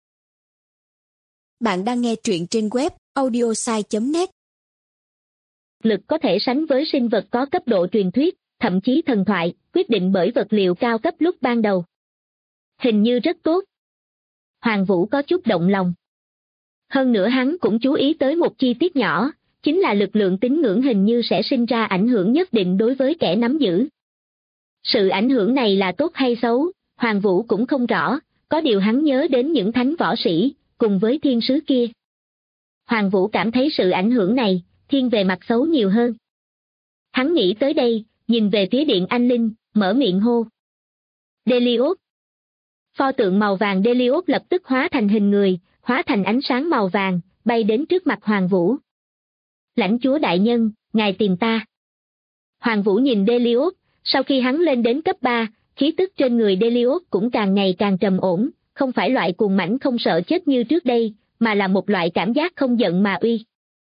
Bạn đang nghe truyện trên web audiosai.net. Lực có thể sánh với sinh vật có cấp độ truyền thuyết, thậm chí thần thoại, quyết định bởi vật liệu cao cấp lúc ban đầu. Hình như rất tốt. Hoàng Vũ có chút động lòng. Hơn nữa hắn cũng chú ý tới một chi tiết nhỏ, chính là lực lượng tín ngưỡng hình như sẽ sinh ra ảnh hưởng nhất định đối với kẻ nắm giữ. Sự ảnh hưởng này là tốt hay xấu, Hoàng Vũ cũng không rõ, có điều hắn nhớ đến những thánh võ sĩ, cùng với thiên sứ kia. Hoàng Vũ cảm thấy sự ảnh hưởng này, thiên về mặt xấu nhiều hơn. Hắn nghĩ tới đây, nhìn về phía điện anh linh, mở miệng hô. Delios. Pho tượng màu vàng Delios lập tức hóa thành hình người, hóa thành ánh sáng màu vàng, bay đến trước mặt Hoàng Vũ. Lãnh chúa đại nhân, ngài tìm ta. Hoàng Vũ nhìn Delios, sau khi hắn lên đến cấp 3, khí tức trên người Delios cũng càng ngày càng trầm ổn, không phải loại cuồng mãnh không sợ chết như trước đây, mà là một loại cảm giác không giận mà uy.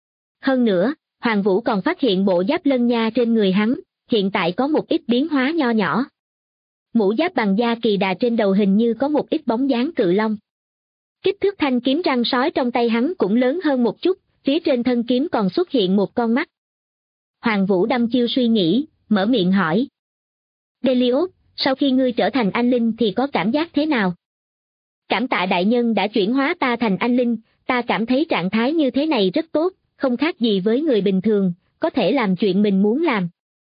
Hơn nữa, Hoàng Vũ còn phát hiện bộ giáp lân nha trên người hắn, hiện tại có một ít biến hóa nho nhỏ. Mũ giáp bằng da kỳ đà trên đầu hình như có một ít bóng dáng cự long. Kích thước thanh kiếm răng sói trong tay hắn cũng lớn hơn một chút, phía trên thân kiếm còn xuất hiện một con mắt. Hoàng Vũ đăm chiêu suy nghĩ, mở miệng hỏi. Delios, sau khi ngươi trở thành anh linh thì có cảm giác thế nào? Cảm tạ đại nhân đã chuyển hóa ta thành anh linh, ta cảm thấy trạng thái như thế này rất tốt, không khác gì với người bình thường, có thể làm chuyện mình muốn làm.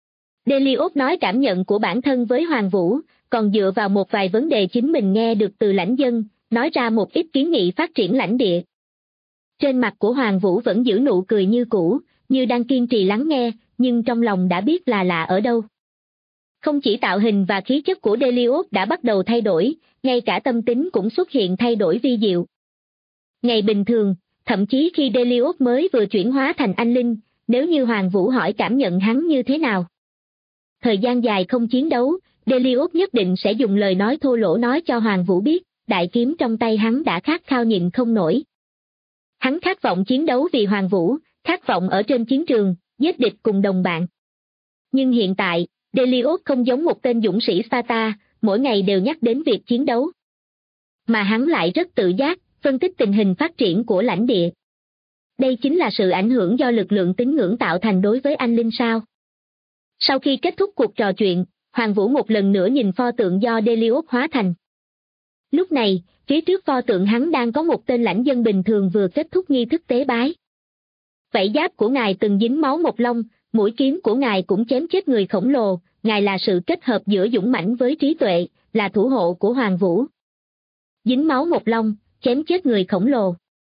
Delios nói cảm nhận của bản thân với Hoàng Vũ, còn dựa vào một vài vấn đề chính mình nghe được từ lãnh dân, nói ra một ít kiến nghị phát triển lãnh địa. Trên mặt của Hoàng Vũ vẫn giữ nụ cười như cũ, như đang kiên trì lắng nghe, nhưng trong lòng đã biết là lạ ở đâu. Không chỉ tạo hình và khí chất của Delios đã bắt đầu thay đổi, ngay cả tâm tính cũng xuất hiện thay đổi vi diệu. Ngày bình thường, thậm chí khi Delios mới vừa chuyển hóa thành anh linh, nếu như Hoàng Vũ hỏi cảm nhận hắn như thế nào. Thời gian dài không chiến đấu, Delios nhất định sẽ dùng lời nói thô lỗ nói cho Hoàng Vũ biết, đại kiếm trong tay hắn đã khát khao nhịn không nổi. Hắn khát vọng chiến đấu vì Hoàng Vũ, khát vọng ở trên chiến trường, giết địch cùng đồng bạn. Nhưng hiện tại, Delios không giống một tên dũng sĩ Sparta, mỗi ngày đều nhắc đến việc chiến đấu. Mà hắn lại rất tự giác, phân tích tình hình phát triển của lãnh địa. Đây chính là sự ảnh hưởng do lực lượng tín ngưỡng tạo thành đối với anh linh sao. Sau khi kết thúc cuộc trò chuyện, Hoàng Vũ một lần nữa nhìn pho tượng do Delios hóa thành. Lúc này, phía trước pho tượng hắn đang có một tên lãnh dân bình thường vừa kết thúc nghi thức tế bái. Vảy giáp của ngài từng dính máu Mộc Long, mũi kiếm của ngài cũng chém chết người khổng lồ, ngài là sự kết hợp giữa dũng mãnh với trí tuệ, là thủ hộ của Hoàng Vũ. Dính máu Mộc Long, chém chết người khổng lồ.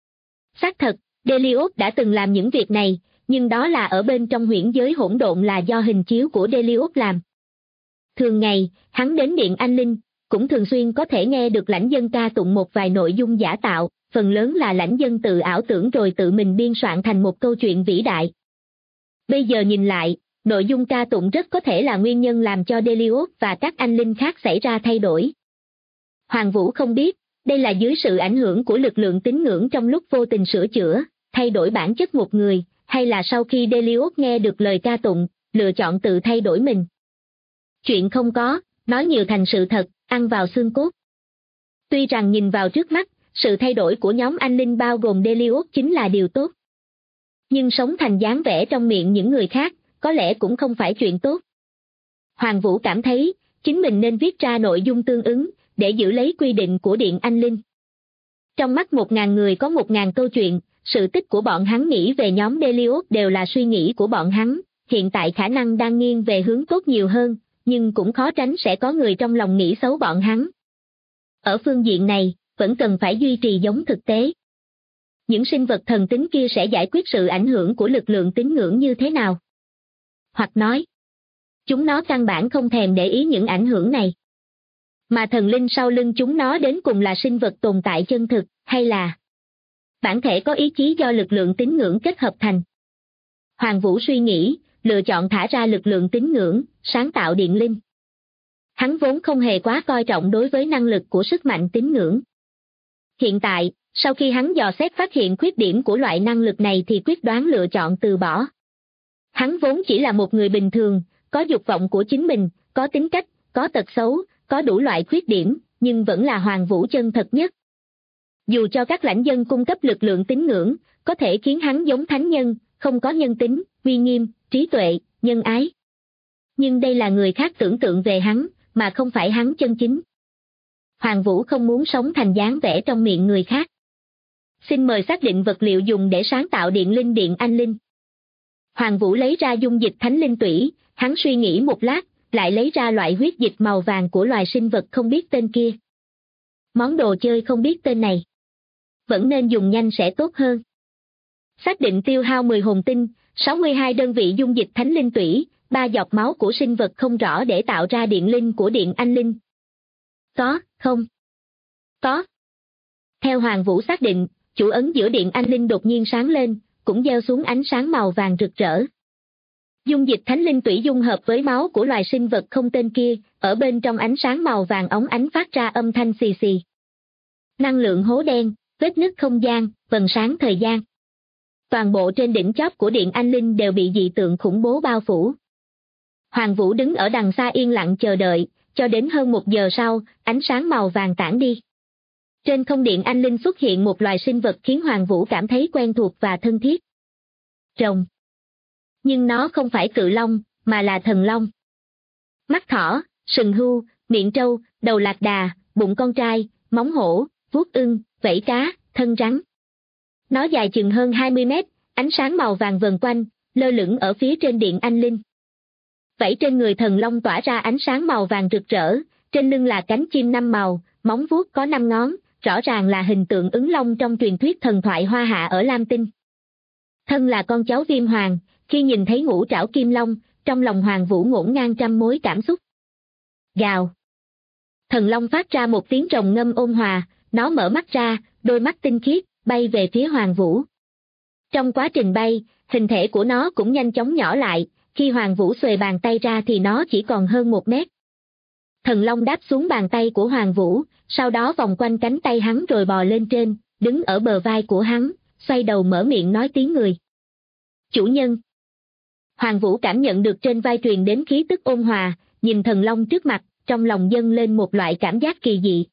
Xác thật, Delios đã từng làm những việc này, nhưng đó là ở bên trong huyễn giới hỗn độn là do hình chiếu của Delios làm. Thường ngày, hắn đến điện anh linh, cũng thường xuyên có thể nghe được lãnh dân ca tụng một vài nội dung giả tạo, phần lớn là lãnh dân tự ảo tưởng rồi tự mình biên soạn thành một câu chuyện vĩ đại. Bây giờ nhìn lại, nội dung ca tụng rất có thể là nguyên nhân làm cho Delius và các anh linh khác xảy ra thay đổi. Hoàng Vũ không biết, đây là dưới sự ảnh hưởng của lực lượng tín ngưỡng trong lúc vô tình sửa chữa, thay đổi bản chất một người, hay là sau khi Delius nghe được lời ca tụng, lựa chọn tự thay đổi mình. Chuyện không có, nói nhiều thành sự thật, ăn vào xương cốt. Tuy rằng nhìn vào trước mắt, sự thay đổi của nhóm anh linh bao gồm Delius chính là điều tốt. Nhưng sống thành dáng vẻ trong miệng những người khác, có lẽ cũng không phải chuyện tốt. Hoàng Vũ cảm thấy, chính mình nên viết ra nội dung tương ứng, để giữ lấy quy định của Điện Anh Linh. Trong mắt 1.000 người có 1.000 câu chuyện, sự tích của bọn hắn nghĩ về nhóm Delius đều là suy nghĩ của bọn hắn, hiện tại khả năng đang nghiêng về hướng tốt nhiều hơn, nhưng cũng khó tránh sẽ có người trong lòng nghĩ xấu bọn hắn. Ở phương diện này, vẫn cần phải duy trì giống thực tế. Những sinh vật thần tính kia sẽ giải quyết sự ảnh hưởng của lực lượng tín ngưỡng như thế nào? Hoặc nói, chúng nó căn bản không thèm để ý những ảnh hưởng này. Mà thần linh sau lưng chúng nó đến cùng là sinh vật tồn tại chân thực, hay là bản thể có ý chí do lực lượng tín ngưỡng kết hợp thành? Hoàng Vũ suy nghĩ, lựa chọn thả ra lực lượng tín ngưỡng, sáng tạo điện linh. Hắn vốn không hề quá coi trọng đối với năng lực của sức mạnh tín ngưỡng. Hiện tại, sau khi hắn dò xét phát hiện khuyết điểm của loại năng lực này thì quyết đoán lựa chọn từ bỏ. Hắn vốn chỉ là một người bình thường, có dục vọng của chính mình, có tính cách, có tật xấu, có đủ loại khuyết điểm, nhưng vẫn là Hoàng Vũ chân thật nhất. Dù cho các lãnh dân cung cấp lực lượng tín ngưỡng, có thể khiến hắn giống thánh nhân, không có nhân tính, uy nghiêm, trí tuệ, nhân ái. Nhưng đây là người khác tưởng tượng về hắn, mà không phải hắn chân chính. Hoàng Vũ không muốn sống thành dáng vẻ trong miệng người khác. Xin mời xác định vật liệu dùng để sáng tạo điện anh linh. Hoàng Vũ lấy ra dung dịch thánh linh tủy, hắn suy nghĩ một lát, lại lấy ra loại huyết dịch màu vàng của loài sinh vật không biết tên kia. Món đồ chơi không biết tên này. Vẫn nên dùng nhanh sẽ tốt hơn. Xác định tiêu hao 10 hồn tinh, 62 đơn vị dung dịch thánh linh tủy, 3 giọt máu của sinh vật không rõ để tạo ra điện linh của điện anh linh. Có, không? Có. Theo Hoàng Vũ xác định, chủ ấn giữa điện anh linh đột nhiên sáng lên, cũng gieo xuống ánh sáng màu vàng rực rỡ. Dung dịch thánh linh tủy dung hợp với máu của loài sinh vật không tên kia, ở bên trong ánh sáng màu vàng óng ánh phát ra âm thanh xì xì. Năng lượng hố đen, vết nứt không gian, vầng sáng thời gian. Toàn bộ trên đỉnh chóp của điện anh linh đều bị dị tượng khủng bố bao phủ. Hoàng Vũ đứng ở đằng xa yên lặng chờ đợi, cho đến hơn 1 giờ sau, ánh sáng màu vàng tản đi. Trên không điện anh linh xuất hiện một loài sinh vật khiến Hoàng Vũ cảm thấy quen thuộc và thân thiết. Rồng. Nhưng nó không phải cự long, mà là thần long. Mắt thỏ, sừng hươu, miệng trâu, đầu lạc đà, bụng con trai, móng hổ, vuốt ưng, vảy cá, thân rắn. Nó dài chừng hơn 20 mét, ánh sáng màu vàng vần quanh, lơ lửng ở phía trên điện anh linh. Vảy trên người thần long tỏa ra ánh sáng màu vàng rực rỡ, trên lưng là cánh chim 5 màu, móng vuốt có 5 ngón, rõ ràng là hình tượng ứng long trong truyền thuyết thần thoại Hoa Hạ ở Lam Tinh. Thân là con cháu Viêm Hoàng, khi nhìn thấy ngũ trảo kim long, trong lòng Hoàng Vũ ngổn ngang trăm mối cảm xúc. Gào. Thần long phát ra một tiếng rồng ngâm ôn hòa, nó mở mắt ra, đôi mắt tinh khiết, bay về phía Hoàng Vũ. Trong quá trình bay, hình thể của nó cũng nhanh chóng nhỏ lại, khi Hoàng Vũ xuề bàn tay ra thì nó chỉ còn hơn 1 mét. Thần long đáp xuống bàn tay của Hoàng Vũ, sau đó vòng quanh cánh tay hắn rồi bò lên trên, đứng ở bờ vai của hắn, xoay đầu mở miệng nói tiếng người. Chủ nhân. Hoàng Vũ cảm nhận được trên vai truyền đến khí tức ôn hòa, nhìn thần long trước mặt, trong lòng dâng lên một loại cảm giác kỳ dị.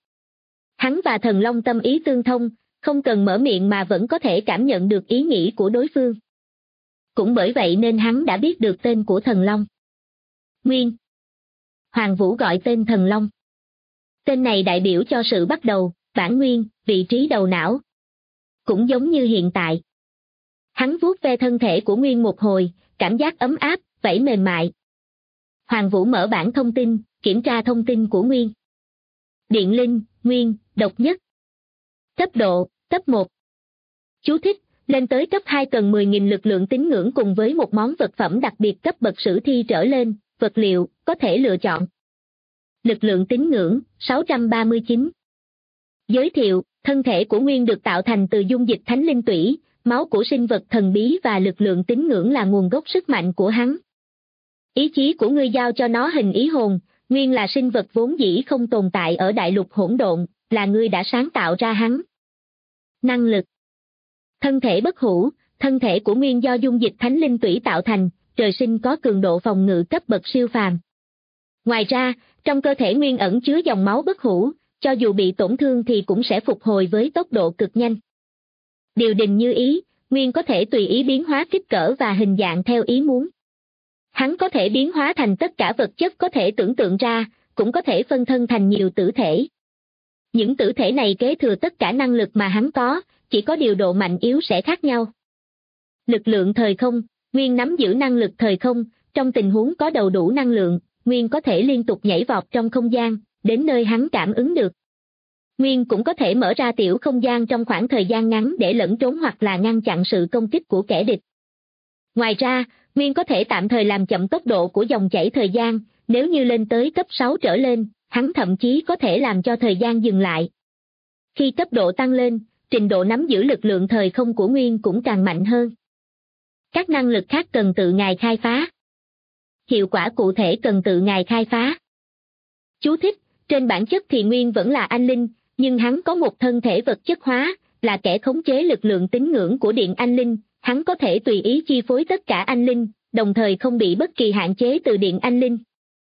Hắn và thần long tâm ý tương thông, không cần mở miệng mà vẫn có thể cảm nhận được ý nghĩ của đối phương. Cũng bởi vậy nên hắn đã biết được tên của thần long. Nguyên. Hoàng Vũ gọi tên thần long. Tên này đại biểu cho sự bắt đầu, bản nguyên, vị trí đầu não. Cũng giống như hiện tại. Hắn vuốt ve thân thể của Nguyên một hồi, cảm giác ấm áp, vẫy mềm mại. Hoàng Vũ mở bảng thông tin, kiểm tra thông tin của Nguyên. Điện linh, Nguyên, độc nhất. Cấp độ, cấp 1. Chú thích, lên tới cấp 2 cần 10.000 lực lượng tín ngưỡng cùng với một món vật phẩm đặc biệt cấp bậc sử thi trở lên, vật liệu, có thể lựa chọn. Lực lượng tín ngưỡng, 639. Giới thiệu, thân thể của Nguyên được tạo thành từ dung dịch thánh linh tủy, máu của sinh vật thần bí và lực lượng tín ngưỡng là nguồn gốc sức mạnh của hắn. Ý chí của ngươi giao cho nó hình ý hồn, Nguyên là sinh vật vốn dĩ không tồn tại ở đại lục hỗn độn, là ngươi đã sáng tạo ra hắn. Năng lực. Thân thể bất hủ, thân thể của Nguyên do dung dịch thánh linh tủy tạo thành, trời sinh có cường độ phòng ngự cấp bậc siêu phàm. Ngoài ra, trong cơ thể Nguyên ẩn chứa dòng máu bất hủ, cho dù bị tổn thương thì cũng sẽ phục hồi với tốc độ cực nhanh. Điều đình như ý, Nguyên có thể tùy ý biến hóa kích cỡ và hình dạng theo ý muốn. Hắn có thể biến hóa thành tất cả vật chất có thể tưởng tượng ra, cũng có thể phân thân thành nhiều tử thể. Những tử thể này kế thừa tất cả năng lực mà hắn có, chỉ có điều độ mạnh yếu sẽ khác nhau. Lực lượng thời không, Nguyên nắm giữ năng lực thời không, trong tình huống có đầy đủ năng lượng, Nguyên có thể liên tục nhảy vọt trong không gian, đến nơi hắn cảm ứng được. Nguyên cũng có thể mở ra tiểu không gian trong khoảng thời gian ngắn để lẫn trốn hoặc là ngăn chặn sự công kích của kẻ địch. Ngoài ra, Nguyên có thể tạm thời làm chậm tốc độ của dòng chảy thời gian, nếu như lên tới cấp 6 trở lên, hắn thậm chí có thể làm cho thời gian dừng lại. Khi cấp độ tăng lên, trình độ nắm giữ lực lượng thời không của Nguyên cũng càng mạnh hơn. Các năng lực khác cần tự ngài khai phá. Hiệu quả cụ thể cần tự ngài khai phá. Chú thích, trên bản chất thì Nguyên vẫn là anh linh, nhưng hắn có một thân thể vật chất hóa, là kẻ khống chế lực lượng tín ngưỡng của điện anh linh, hắn có thể tùy ý chi phối tất cả anh linh, đồng thời không bị bất kỳ hạn chế từ điện anh linh.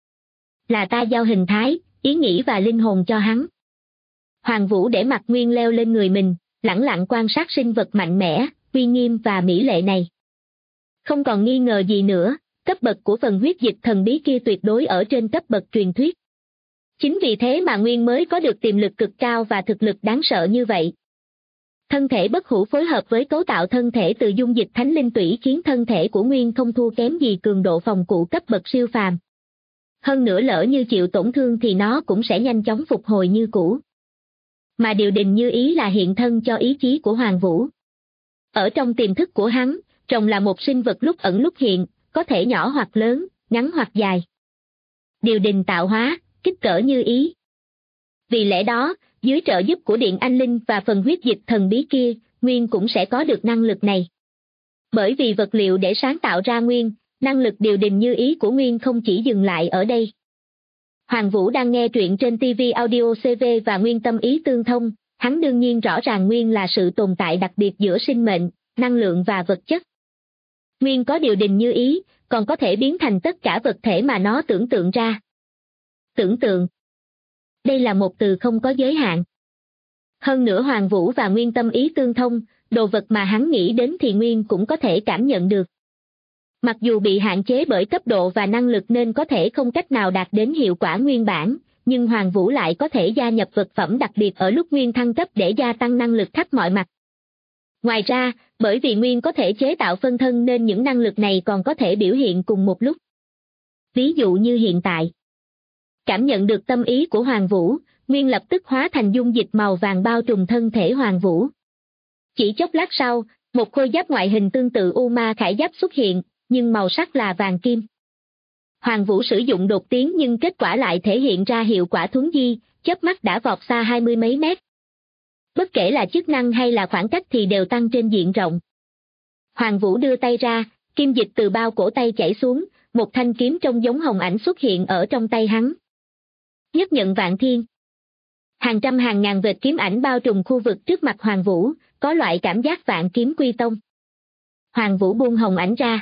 Là ta giao hình thái, ý nghĩ và linh hồn cho hắn. Hoàng Vũ để mặc Nguyên leo lên người mình, lẳng lặng quan sát sinh vật mạnh mẽ, uy nghiêm và mỹ lệ này. Không còn nghi ngờ gì nữa, cấp bậc của phần huyết dịch thần bí kia tuyệt đối ở trên cấp bậc truyền thuyết. Chính vì thế mà Nguyên mới có được tiềm lực cực cao và thực lực đáng sợ như vậy. Thân thể bất hủ phối hợp với cấu tạo thân thể từ dung dịch thánh linh tủy khiến thân thể của Nguyên không thua kém gì cường độ phòng cụ cấp bậc siêu phàm. Hơn nữa lỡ như chịu tổn thương thì nó cũng sẽ nhanh chóng phục hồi như cũ. Mà điều đình như ý là hiện thân cho ý chí của Hoàng Vũ. Ở trong tiềm thức của hắn, rồng là một sinh vật lúc ẩn lúc hiện, có thể nhỏ hoặc lớn, ngắn hoặc dài. Điều đình tạo hóa, kích cỡ như ý. Vì lẽ đó, dưới trợ giúp của điện anh linh và phần huyết dịch thần bí kia, Nguyên cũng sẽ có được năng lực này. Bởi vì vật liệu để sáng tạo ra Nguyên, năng lực điều đình như ý của Nguyên không chỉ dừng lại ở đây. Hoàng Vũ đang nghe truyện trên TV Audio CV và Nguyên tâm ý tương thông, hắn đương nhiên rõ ràng Nguyên là sự tồn tại đặc biệt giữa sinh mệnh, năng lượng và vật chất. Nguyên có điều đình như ý, còn có thể biến thành tất cả vật thể mà nó tưởng tượng ra. Tưởng tượng. Đây là một từ không có giới hạn. Hơn nữa Hoàng Vũ và Nguyên tâm ý tương thông, đồ vật mà hắn nghĩ đến thì Nguyên cũng có thể cảm nhận được. Mặc dù bị hạn chế bởi cấp độ và năng lực nên có thể không cách nào đạt đến hiệu quả nguyên bản, nhưng Hoàng Vũ lại có thể gia nhập vật phẩm đặc biệt ở lúc Nguyên thăng cấp để gia tăng năng lực khắp mọi mặt. Ngoài ra, bởi vì Nguyên có thể chế tạo phân thân nên những năng lực này còn có thể biểu hiện cùng một lúc. Ví dụ như hiện tại. Cảm nhận được tâm ý của Hoàng Vũ, Nguyên lập tức hóa thành dung dịch màu vàng bao trùm thân thể Hoàng Vũ. Chỉ chốc lát sau, một khôi giáp ngoại hình tương tự U Ma Khải Giáp xuất hiện, nhưng màu sắc là vàng kim. Hoàng Vũ sử dụng đột tiến nhưng kết quả lại thể hiện ra hiệu quả thuấn di, chớp mắt đã vọt xa 20 mấy mét. Bất kể là chức năng hay là khoảng cách thì đều tăng trên diện rộng. Hoàng Vũ đưa tay ra, kim dịch từ bao cổ tay chảy xuống, một thanh kiếm trông giống hồng ảnh xuất hiện ở trong tay hắn. Nhất nhận vạn thiên. Hàng trăm hàng ngàn vệt kiếm ảnh bao trùm khu vực trước mặt Hoàng Vũ, có loại cảm giác vạn kiếm quy tông. Hoàng Vũ buông hồng ảnh ra.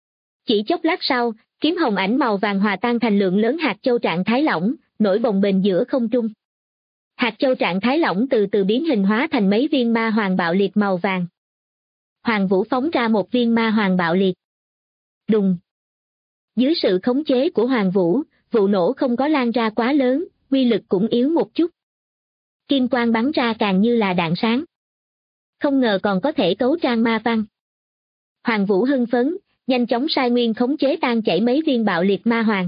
Chỉ chốc lát sau, kiếm hồng ảnh màu vàng hòa tan thành lượng lớn hạt châu trạng thái lỏng, nổi bồng bềnh giữa không trung. Hạt châu trạng thái lỏng từ từ biến hình hóa thành mấy viên ma hoàng bạo liệt màu vàng. Hoàng Vũ phóng ra một viên ma hoàng bạo liệt. Đùng. Dưới sự khống chế của Hoàng Vũ, vụ nổ không có lan ra quá lớn, uy lực cũng yếu một chút. Kim quang bắn ra càng như là đạn sáng. Không ngờ còn có thể cấu trang ma văn. Hoàng Vũ hưng phấn, nhanh chóng sai Nguyên khống chế tan chảy mấy viên bạo liệt ma hoàng.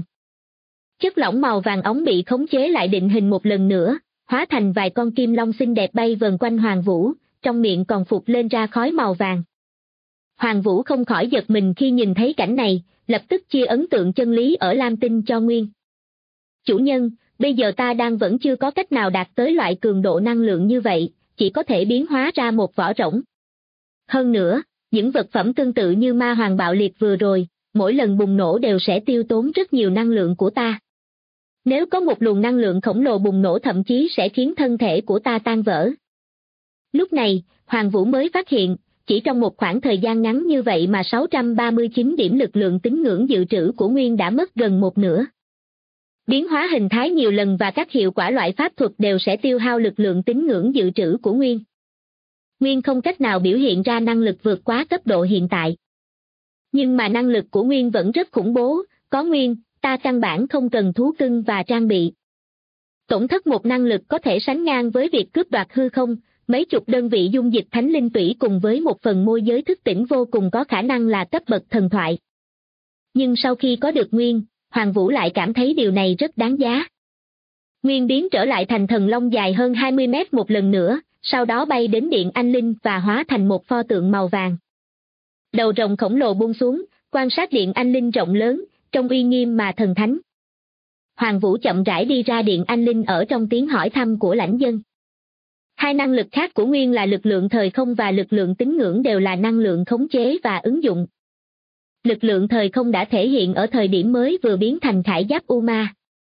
Chất lỏng màu vàng ống bị khống chế lại định hình một lần nữa, hóa thành vài con kim long xinh đẹp bay vần quanh Hoàng Vũ, trong miệng còn phụt lên ra khói màu vàng. Hoàng Vũ không khỏi giật mình khi nhìn thấy cảnh này, lập tức chia ấn tượng chân lý ở Lam Tinh cho Nguyên. Chủ nhân, bây giờ ta đang vẫn chưa có cách nào đạt tới loại cường độ năng lượng như vậy, chỉ có thể biến hóa ra một vỏ rỗng. Hơn nữa, những vật phẩm tương tự như ma hoàng bạo liệt vừa rồi, mỗi lần bùng nổ đều sẽ tiêu tốn rất nhiều năng lượng của ta. Nếu có một luồng năng lượng khổng lồ bùng nổ thậm chí sẽ khiến thân thể của ta tan vỡ. Lúc này, Hoàng Vũ mới phát hiện, chỉ trong một khoảng thời gian ngắn như vậy mà 639 điểm lực lượng tín ngưỡng dự trữ của Nguyên đã mất gần một nửa. Biến hóa hình thái nhiều lần và các hiệu quả loại pháp thuật đều sẽ tiêu hao lực lượng tín ngưỡng dự trữ của Nguyên. Nguyên không cách nào biểu hiện ra năng lực vượt quá cấp độ hiện tại. Nhưng mà năng lực của Nguyên vẫn rất khủng bố, có Nguyên, ta căn bản không cần thú cưng và trang bị. Tổn thất một năng lực có thể sánh ngang với việc cướp đoạt hư không, mấy chục đơn vị dung dịch thánh linh tủy cùng với một phần môi giới thức tỉnh vô cùng có khả năng là cấp bậc thần thoại. Nhưng sau khi có được Nguyên, Hoàng Vũ lại cảm thấy điều này rất đáng giá. Nguyên biến trở lại thành thần long dài hơn 20 mét một lần nữa, sau đó bay đến Điện Anh Linh và hóa thành một pho tượng màu vàng. Đầu rồng khổng lồ buông xuống, quan sát Điện Anh Linh rộng lớn, trông uy nghiêm mà thần thánh. Hoàng Vũ chậm rãi đi ra Điện Anh Linh ở trong tiếng hỏi thăm của lãnh dân. Hai năng lực khác của Nguyên là lực lượng thời không và lực lượng tín ngưỡng đều là năng lượng khống chế và ứng dụng. Lực lượng thời không đã thể hiện ở thời điểm mới vừa biến thành khải giáp U Ma.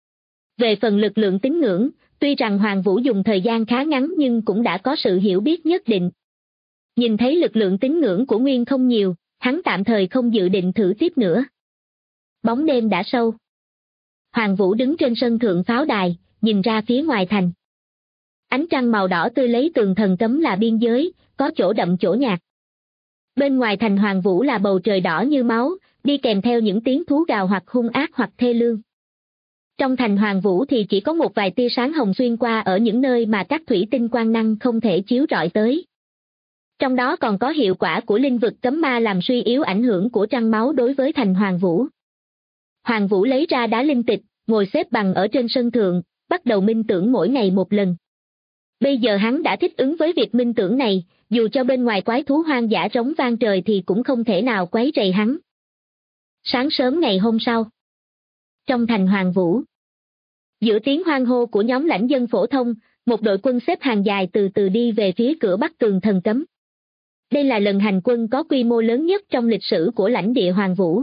Về phần lực lượng tín ngưỡng, tuy rằng Hoàng Vũ dùng thời gian khá ngắn nhưng cũng đã có sự hiểu biết nhất định. Nhìn thấy lực lượng tín ngưỡng của Nguyên không nhiều, hắn tạm thời không dự định thử tiếp nữa. Bóng đêm đã sâu. Hoàng Vũ đứng trên sân thượng pháo đài, nhìn ra phía ngoài thành. Ánh trăng màu đỏ tươi lấy tường thần cấm là biên giới, có chỗ đậm chỗ nhạt. Bên ngoài thành Hoàng Vũ là bầu trời đỏ như máu, đi kèm theo những tiếng thú gào hoặc hung ác hoặc thê lương. Trong thành Hoàng Vũ thì chỉ có một vài tia sáng hồng xuyên qua ở những nơi mà các thủy tinh quang năng không thể chiếu rọi tới. Trong đó còn có hiệu quả của linh vực cấm ma làm suy yếu ảnh hưởng của trăng máu đối với thành Hoàng Vũ. Hoàng Vũ lấy ra đá linh tịch, ngồi xếp bằng ở trên sân thượng, bắt đầu minh tưởng mỗi ngày một lần. Bây giờ hắn đã thích ứng với việc minh tưởng này, dù cho bên ngoài quái thú hoang dã rống vang trời thì cũng không thể nào quấy rầy hắn. Sáng sớm ngày hôm sau, trong thành Hoàng Vũ, giữa tiếng hoan hô của nhóm lãnh dân phổ thông, một đội quân xếp hàng dài từ từ đi về phía cửa bắc tường thần cấm. Đây là lần hành quân có quy mô lớn nhất trong lịch sử của lãnh địa Hoàng Vũ.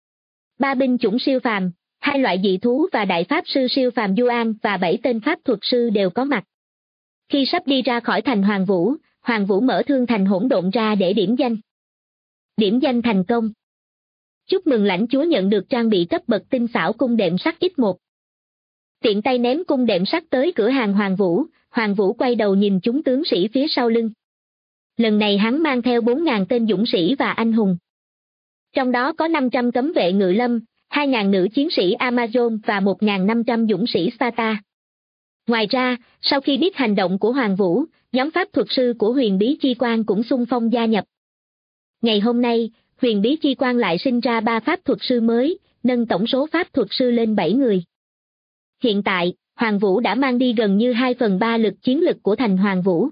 3 binh chủng siêu phàm, 2 loại dị thú và đại pháp sư siêu phàm Yuan và 7 tên pháp thuật sư đều có mặt. Khi sắp đi ra khỏi thành Hoàng Vũ mở thương thành hỗn độn ra để điểm danh. Điểm danh thành công. Chúc mừng lãnh chúa nhận được trang bị cấp bậc tinh xảo cung đệm sắt X1. Tiện tay ném cung đệm sắt tới cửa hàng Hoàng Vũ quay đầu nhìn chúng tướng sĩ phía sau lưng. Lần này hắn mang theo 4.000 tên dũng sĩ và anh hùng. Trong đó có 500 cấm vệ ngự lâm, 2.000 nữ chiến sĩ Amazon và 1.500 dũng sĩ Sparta. Ngoài ra, sau khi biết hành động của Hoàng Vũ, nhóm pháp thuật sư của Huyền Bí Chi Quang cũng xung phong gia nhập. Ngày hôm nay, Huyền Bí Chi Quang lại sinh ra 3 pháp thuật sư mới, nâng tổng số pháp thuật sư lên 7 người. Hiện tại, Hoàng Vũ đã mang đi gần như 2/3 lực chiến lực của thành Hoàng Vũ.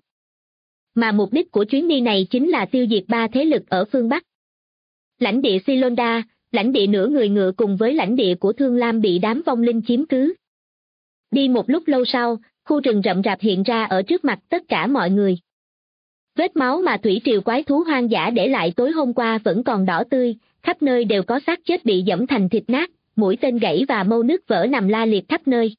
Mà mục đích của chuyến đi này chính là tiêu diệt 3 thế lực ở phương Bắc. Lãnh địa Silonda, lãnh địa nửa người ngựa cùng với lãnh địa của Thương Lam bị đám vong linh chiếm cứ. Đi một lúc lâu sau, khu rừng rậm rạp hiện ra ở trước mặt tất cả mọi người. Vết máu mà thủy triều quái thú hoang dã để lại tối hôm qua vẫn còn đỏ tươi, khắp nơi đều có xác chết bị giẫm thành thịt nát, mũi tên gãy và mâu nước vỡ nằm la liệt khắp nơi.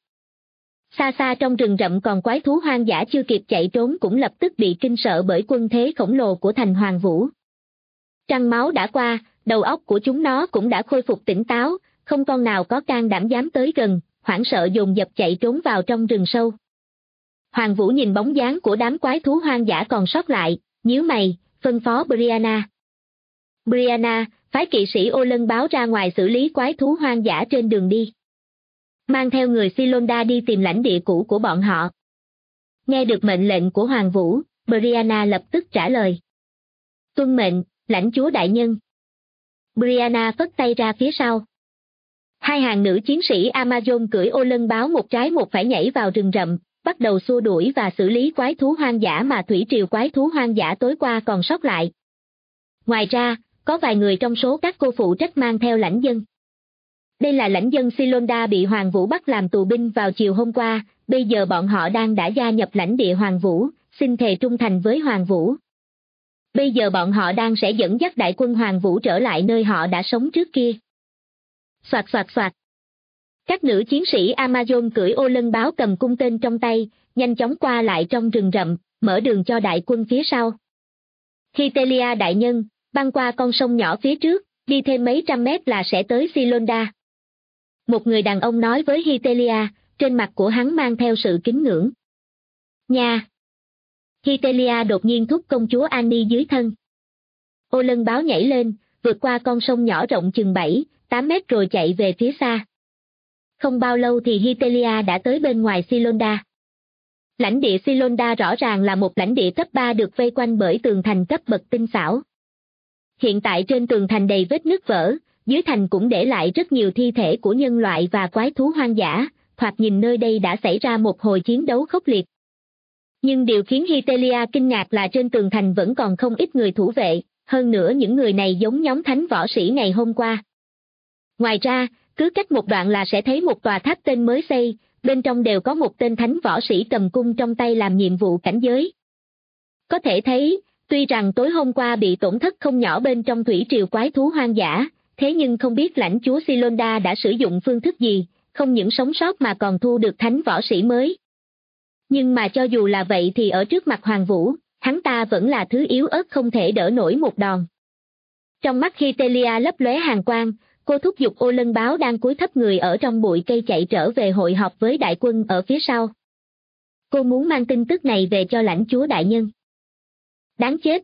Xa xa trong rừng rậm còn quái thú hoang dã chưa kịp chạy trốn cũng lập tức bị kinh sợ bởi quân thế khổng lồ của thành Hoàng Vũ. Trăng máu đã qua, đầu óc của chúng nó cũng đã khôi phục tỉnh táo, không con nào có can đảm dám tới gần, hoảng sợ dồn dập chạy trốn vào trong rừng sâu. Hoàng Vũ nhìn bóng dáng của đám quái thú hoang dã còn sót lại, nhíu mày, phân phó Brianna. Brianna, phái kỵ sĩ Ô Lân báo ra ngoài xử lý quái thú hoang dã trên đường đi. Mang theo người Silonda đi tìm lãnh địa cũ của bọn họ. Nghe được mệnh lệnh của Hoàng Vũ, Brianna lập tức trả lời. Tuân mệnh, lãnh chúa đại nhân. Brianna phất tay ra phía sau. 2 hàng nữ chiến sĩ Amazon cưỡi Ô Lân báo một trái một phải nhảy vào rừng rậm, bắt đầu xua đuổi và xử lý quái thú hoang dã mà thủy triều quái thú hoang dã tối qua còn sót lại. Ngoài ra, có vài người trong số các cô phụ trách mang theo lãnh dân. Đây là lãnh dân Silonda bị Hoàng Vũ bắt làm tù binh vào chiều hôm qua, bây giờ bọn họ đã gia nhập lãnh địa Hoàng Vũ, xin thề trung thành với Hoàng Vũ. Bây giờ bọn họ sẽ dẫn dắt đại quân Hoàng Vũ trở lại nơi họ đã sống trước kia. Soạt soạt soạt. Các nữ chiến sĩ Amazon cưỡi ô lân báo cầm cung tên trong tay, nhanh chóng qua lại trong rừng rậm, mở đường cho đại quân phía sau. Hitelia đại nhân, băng qua con sông nhỏ phía trước, đi thêm mấy trăm mét là sẽ tới Silonda. Một người đàn ông nói với Hitelia, trên mặt của hắn mang theo sự kính ngưỡng. Nha! Hitelia đột nhiên thúc công chúa Annie dưới thân. Ô lân báo nhảy lên, vượt qua con sông nhỏ rộng chừng 7-8 mét rồi chạy về phía xa. Không bao lâu thì Hitelia đã tới bên ngoài Silonda. Lãnh địa Silonda rõ ràng là một lãnh địa cấp 3 được vây quanh bởi tường thành cấp bậc tinh xảo. Hiện tại trên tường thành đầy vết nứt vỡ, dưới thành cũng để lại rất nhiều thi thể của nhân loại và quái thú hoang dã, thoạt nhìn nơi đây đã xảy ra một hồi chiến đấu khốc liệt. Nhưng điều khiến Hitelia kinh ngạc là trên tường thành vẫn còn không ít người thủ vệ, hơn nữa những người này giống nhóm thánh võ sĩ ngày hôm qua. Ngoài ra, cứ cách một đoạn là sẽ thấy một tòa tháp tên mới xây, bên trong đều có một tên thánh võ sĩ cầm cung trong tay làm nhiệm vụ cảnh giới. Có thể thấy, tuy rằng tối hôm qua bị tổn thất không nhỏ bên trong thủy triều quái thú hoang dã, thế nhưng không biết lãnh chúa Silonda đã sử dụng phương thức gì, không những sống sót mà còn thu được thánh võ sĩ mới. Nhưng mà cho dù là vậy thì ở trước mặt Hoàng Vũ, hắn ta vẫn là thứ yếu ớt không thể đỡ nổi một đòn. Trong mắt Hitelia lấp lóe hàn quang, cô thúc giục ô lân báo đang cúi thấp người ở trong bụi cây chạy trở về hội họp với đại quân ở phía sau. Cô muốn mang tin tức này về cho lãnh chúa đại nhân. Đáng chết!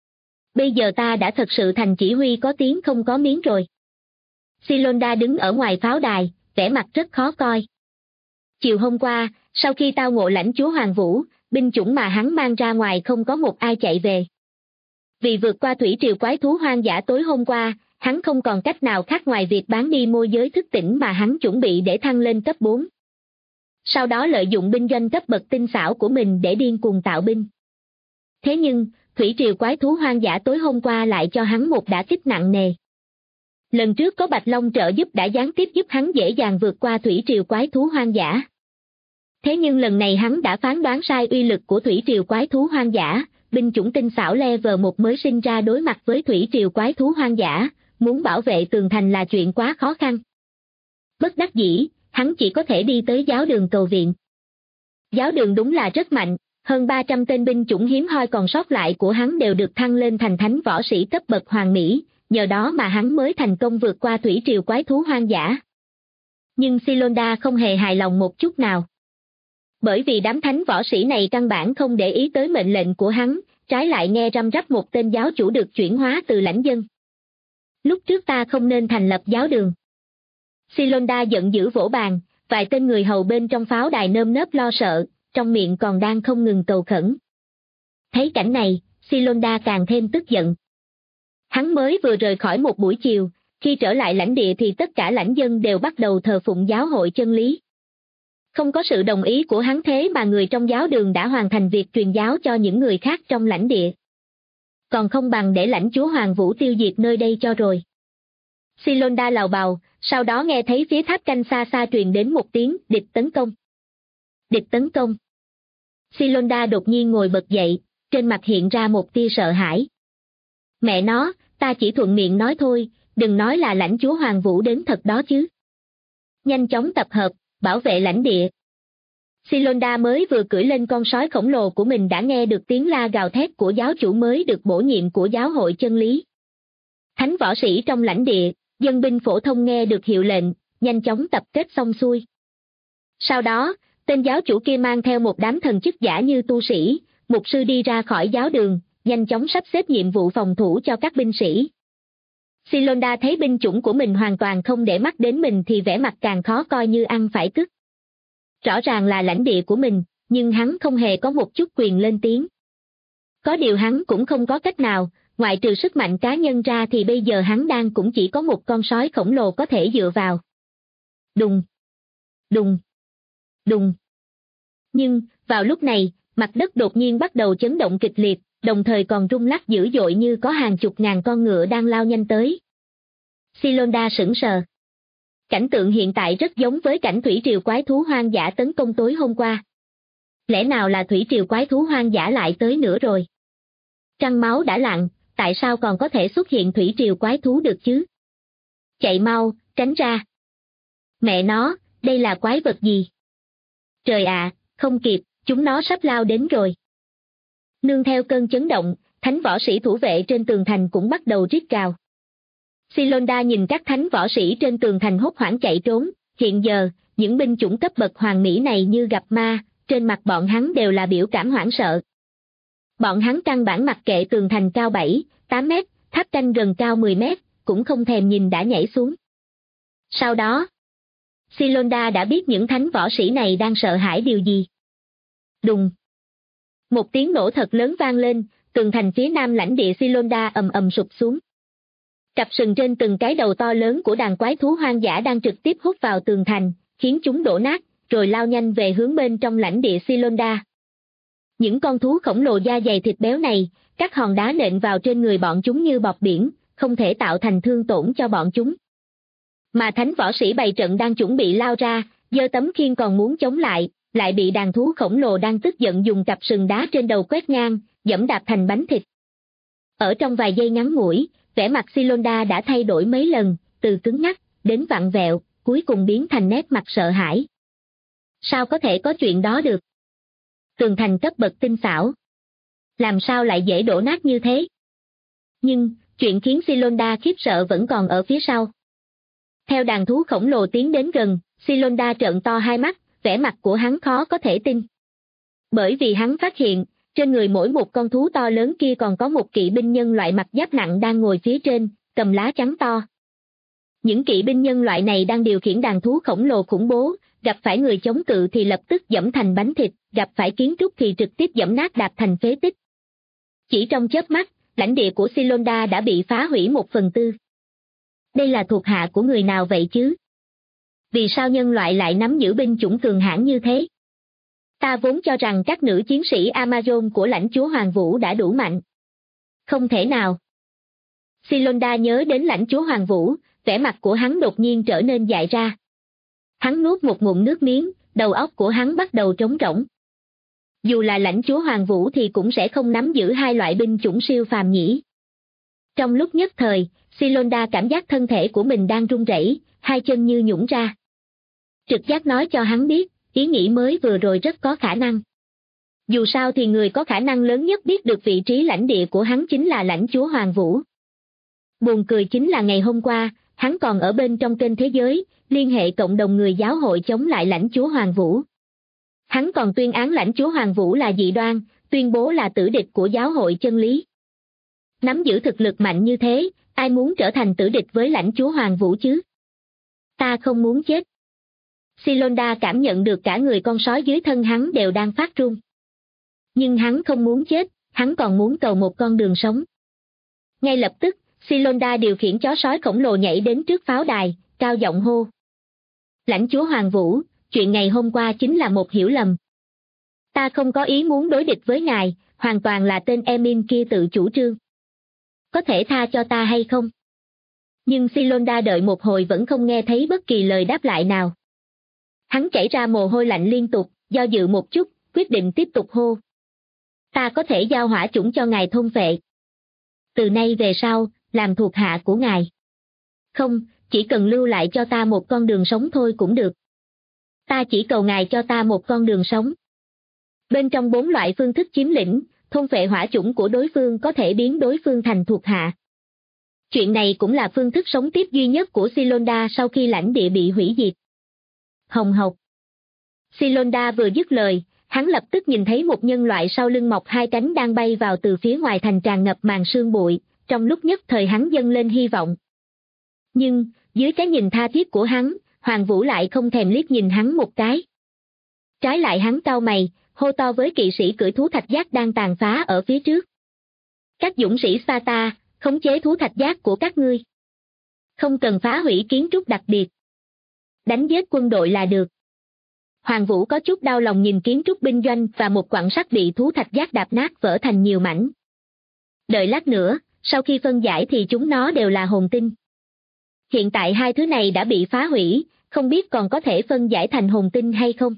Bây giờ ta đã thật sự thành chỉ huy có tiếng không có miếng rồi. Silonda đứng ở ngoài pháo đài, vẻ mặt rất khó coi. Chiều hôm qua, sau khi tao ngộ lãnh chúa Hoàng Vũ, binh chủng mà hắn mang ra ngoài không có một ai chạy về. Vì vượt qua thủy triều quái thú hoang dã tối hôm qua, hắn không còn cách nào khác ngoài việc bán đi môi giới thức tỉnh mà hắn chuẩn bị để thăng lên cấp 4. Sau đó lợi dụng binh doanh cấp bậc tinh xảo của mình để điên cuồng tạo binh. Thế nhưng, thủy triều quái thú hoang dã tối hôm qua lại cho hắn một đả kích nặng nề. Lần trước có Bạch Long trợ giúp đã gián tiếp giúp hắn dễ dàng vượt qua thủy triều quái thú hoang dã. Thế nhưng lần này hắn đã phán đoán sai uy lực của thủy triều quái thú hoang dã, binh chủng tinh xảo level 1 mới sinh ra đối mặt với thủy triều quái thú hoang dã, muốn bảo vệ tường thành là chuyện quá khó khăn. Bất đắc dĩ, hắn chỉ có thể đi tới giáo đường cầu viện. Giáo đường đúng là rất mạnh, hơn 300 tên binh chủng hiếm hoi còn sót lại của hắn đều được thăng lên thành thánh võ sĩ cấp bậc hoàng mỹ, nhờ đó mà hắn mới thành công vượt qua thủy triều quái thú hoang dã. Nhưng Silonda không hề hài lòng một chút nào. Bởi vì đám thánh võ sĩ này căn bản không để ý tới mệnh lệnh của hắn, trái lại nghe răm rắp một tên giáo chủ được chuyển hóa từ lãnh dân. Lúc trước ta không nên thành lập giáo đường. Silonda giận dữ vỗ bàn, vài tên người hầu bên trong pháo đài nơm nớp lo sợ, trong miệng còn đang không ngừng cầu khẩn. Thấy cảnh này, Silonda càng thêm tức giận. Hắn mới vừa rời khỏi một buổi chiều, khi trở lại lãnh địa thì tất cả lãnh dân đều bắt đầu thờ phụng giáo hội chân lý. Không có sự đồng ý của hắn thế mà người trong giáo đường đã hoàn thành việc truyền giáo cho những người khác trong lãnh địa. Còn không bằng để lãnh chúa Hoàng Vũ tiêu diệt nơi đây cho rồi. Silonda lào bào, sau đó nghe thấy phía tháp canh xa xa truyền đến một tiếng địch tấn công. Địch tấn công. Silonda đột nhiên ngồi bật dậy, trên mặt hiện ra một tia sợ hãi. Mẹ nó, ta chỉ thuận miệng nói thôi, đừng nói là lãnh chúa Hoàng Vũ đến thật đó chứ. Nhanh chóng tập hợp, bảo vệ lãnh địa. Silonda mới vừa cưỡi lên con sói khổng lồ của mình đã nghe được tiếng la gào thét của giáo chủ mới được bổ nhiệm của giáo hội chân lý. Thánh võ sĩ trong lãnh địa, dân binh phổ thông nghe được hiệu lệnh, nhanh chóng tập kết xong xuôi. Sau đó, tên giáo chủ kia mang theo một đám thần chức giả như tu sĩ, mục sư đi ra khỏi giáo đường, nhanh chóng sắp xếp nhiệm vụ phòng thủ cho các binh sĩ. Silonda thấy binh chủng của mình hoàn toàn không để mắt đến mình thì vẻ mặt càng khó coi như ăn phải cứt. Rõ ràng là lãnh địa của mình, nhưng hắn không hề có một chút quyền lên tiếng. Có điều hắn cũng không có cách nào, ngoại trừ sức mạnh cá nhân ra thì bây giờ hắn đang cũng chỉ có một con sói khổng lồ có thể dựa vào. Đùng, đùng, đùng. Nhưng, vào lúc này, mặt đất đột nhiên bắt đầu chấn động kịch liệt, đồng thời còn rung lắc dữ dội như có hàng chục ngàn con ngựa đang lao nhanh tới. Silonda sững sờ. Cảnh tượng hiện tại rất giống với cảnh thủy triều quái thú hoang dã tấn công tối hôm qua. Lẽ nào là thủy triều quái thú hoang dã lại tới nữa rồi? Trăng máu đã lặn, tại sao còn có thể xuất hiện thủy triều quái thú được chứ? Chạy mau, tránh ra. Mẹ nó, đây là quái vật gì? Trời ạ, không kịp, chúng nó sắp lao đến rồi. Nương theo cơn chấn động, thánh võ sĩ thủ vệ trên tường thành cũng bắt đầu rít gào. Silonda nhìn các thánh võ sĩ trên tường thành hốt hoảng chạy trốn, hiện giờ, những binh chủng cấp bậc hoàng mỹ này như gặp ma, trên mặt bọn hắn đều là biểu cảm hoảng sợ. Bọn hắn căn bản mặc kệ tường thành cao 7, 8 mét, tháp canh gần cao 10 mét, cũng không thèm nhìn đã nhảy xuống. Sau đó, Silonda đã biết những thánh võ sĩ này đang sợ hãi điều gì. Đùng. Một tiếng nổ thật lớn vang lên, tường thành phía nam lãnh địa Silonda ầm ầm sụp xuống. Cặp sừng trên từng cái đầu to lớn của đàn quái thú hoang dã đang trực tiếp hút vào tường thành, khiến chúng đổ nát, rồi lao nhanh về hướng bên trong lãnh địa Silonda. Những con thú khổng lồ da dày thịt béo này, các hòn đá nện vào trên người bọn chúng như bọt biển, không thể tạo thành thương tổn cho bọn chúng. Mà thánh võ sĩ bày trận đang chuẩn bị lao ra, giơ tấm khiên còn muốn chống lại bị đàn thú khổng lồ đang tức giận dùng cặp sừng đá trên đầu quét ngang, giẫm đạp thành bánh thịt. Ở trong vài giây ngắn ngủi, vẻ mặt Silonda đã thay đổi mấy lần, từ cứng nhắc, đến vặn vẹo, cuối cùng biến thành nét mặt sợ hãi. Sao có thể có chuyện đó được? Tường thành cấp bậc tinh xảo. Làm sao lại dễ đổ nát như thế? Nhưng, chuyện khiến Silonda khiếp sợ vẫn còn ở phía sau. Theo đàn thú khổng lồ tiến đến gần, Silonda trợn to hai mắt, vẻ mặt của hắn khó có thể tin. Bởi vì hắn phát hiện, trên người mỗi một con thú to lớn kia còn có một kỵ binh nhân loại mặc giáp nặng đang ngồi phía trên, cầm lá chắn to. Những kỵ binh nhân loại này đang điều khiển đàn thú khổng lồ khủng bố, gặp phải người chống cự thì lập tức giẫm thành bánh thịt, gặp phải kiến trúc thì trực tiếp giẫm nát đạp thành phế tích. Chỉ trong chớp mắt, lãnh địa của Silonda đã bị phá hủy 1/4. Đây là thuộc hạ của người nào vậy chứ? Vì sao nhân loại lại nắm giữ binh chủng cường hãn như thế? Ta vốn cho rằng các nữ chiến sĩ Amazon của lãnh chúa Hoàng Vũ đã đủ mạnh. Không thể nào. Silonda nhớ đến lãnh chúa Hoàng Vũ, vẻ mặt của hắn đột nhiên trở nên dại ra. Hắn nuốt một ngụm nước miếng, đầu óc của hắn bắt đầu trống rỗng. Dù là lãnh chúa Hoàng Vũ thì cũng sẽ không nắm giữ hai loại binh chủng siêu phàm nhỉ. Trong lúc nhất thời, Silonda cảm giác thân thể của mình đang run rẩy, hai chân như nhũn ra. Trực giác nói cho hắn biết, ý nghĩ mới vừa rồi rất có khả năng. Dù sao thì người có khả năng lớn nhất biết được vị trí lãnh địa của hắn chính là lãnh chúa Hoàng Vũ. Buồn cười chính là ngày hôm qua, hắn còn ở bên trong kênh thế giới, liên hệ cộng đồng người giáo hội chống lại lãnh chúa Hoàng Vũ. Hắn còn tuyên án lãnh chúa Hoàng Vũ là dị đoan, tuyên bố là tử địch của giáo hội chân lý. Nắm giữ thực lực mạnh như thế, ai muốn trở thành tử địch với lãnh chúa Hoàng Vũ chứ? Ta không muốn chết. Silonda cảm nhận được cả người con sói dưới thân hắn đều đang phát run. Nhưng hắn không muốn chết, hắn còn muốn cầu một con đường sống. Ngay lập tức, Silonda điều khiển chó sói khổng lồ nhảy đến trước pháo đài, cao giọng hô. Lãnh chúa Hoàng Vũ, chuyện ngày hôm qua chính là một hiểu lầm. Ta không có ý muốn đối địch với ngài, hoàn toàn là tên Emin kia tự chủ trương. Có thể tha cho ta hay không? Nhưng Silonda đợi một hồi vẫn không nghe thấy bất kỳ lời đáp lại nào. Hắn chảy ra mồ hôi lạnh liên tục, do dự một chút, quyết định tiếp tục hô. Ta có thể giao hỏa chủng cho ngài thôn vệ. Từ nay về sau, làm thuộc hạ của ngài. Không, chỉ cần lưu lại cho ta một con đường sống thôi cũng được. Ta chỉ cầu ngài cho ta một con đường sống. Bên trong 4 loại phương thức chiếm lĩnh, thôn vệ hỏa chủng của đối phương có thể biến đối phương thành thuộc hạ. Chuyện này cũng là phương thức sống tiếp duy nhất của Silonda sau khi lãnh địa bị hủy diệt. Hồng hộc. Silonda vừa dứt lời, hắn lập tức nhìn thấy một nhân loại sau lưng mọc 2 cánh đang bay vào từ phía ngoài thành tràn ngập màn sương bụi, trong lúc nhất thời hắn dâng lên hy vọng. Nhưng, dưới cái nhìn tha thiết của hắn, Hoàng Vũ lại không thèm liếc nhìn hắn một cái. Trái lại hắn cau mày, hô to với kỵ sĩ cưỡi thú thạch giác đang tàn phá ở phía trước. Các dũng sĩ Sparta, khống chế thú thạch giác của các ngươi. Không cần phá hủy kiến trúc đặc biệt. Đánh giết quân đội là được. Hoàng Vũ có chút đau lòng nhìn kiến trúc binh doanh và một quặng sắt bị thú thạch giác đạp nát vỡ thành nhiều mảnh. Đợi lát nữa, sau khi phân giải thì chúng nó đều là hồn tinh. hiện tại hai thứ này đã bị phá hủy, không biết còn có thể phân giải thành hồn tinh hay không.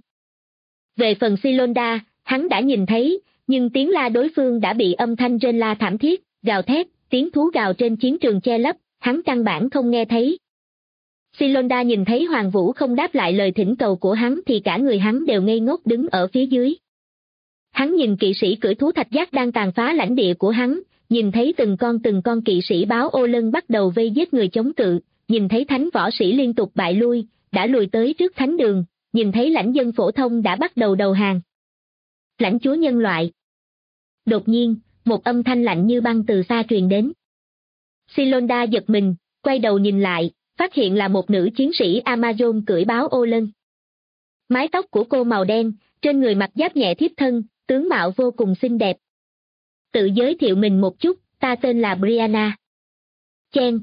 Về phần Silonda, hắn đã nhìn thấy, nhưng tiếng la đối phương đã bị âm thanh rên la thảm thiết, gào thét, tiếng thú gào trên chiến trường che lấp, hắn căn bản không nghe thấy. Silonda nhìn thấy Hoàng Vũ không đáp lại lời thỉnh cầu của hắn thì cả người hắn đều ngây ngốc đứng ở phía dưới. Hắn nhìn kỵ sĩ cưỡi thú thạch giác đang tàn phá lãnh địa của hắn, nhìn thấy từng con kỵ sĩ báo ô lân bắt đầu vây giết người chống cự, nhìn thấy thánh võ sĩ liên tục bại lui, đã lùi tới trước thánh đường, nhìn thấy lãnh dân phổ thông đã bắt đầu đầu hàng. Lãnh chúa nhân loại. Đột nhiên, một âm thanh lạnh như băng từ xa truyền đến. Silonda giật mình, quay đầu nhìn lại, phát hiện là một nữ chiến sĩ Amazon cưỡi báo ô lân. Mái tóc của cô màu đen, trên người mặc giáp nhẹ thiếp thân, tướng mạo vô cùng xinh đẹp. Tự giới thiệu mình một chút, ta tên là Brianna. Chen.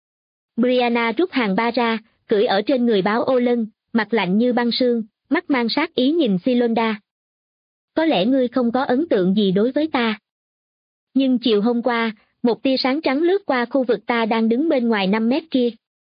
Brianna rút hàng ba ra, cưỡi ở trên người báo ô lân, mặt lạnh như băng sương, mắt mang sát ý nhìn Silonda. Có lẽ ngươi không có ấn tượng gì đối với ta. Nhưng chiều hôm qua, một tia sáng trắng lướt qua khu vực ta đang đứng bên ngoài 5 mét kia.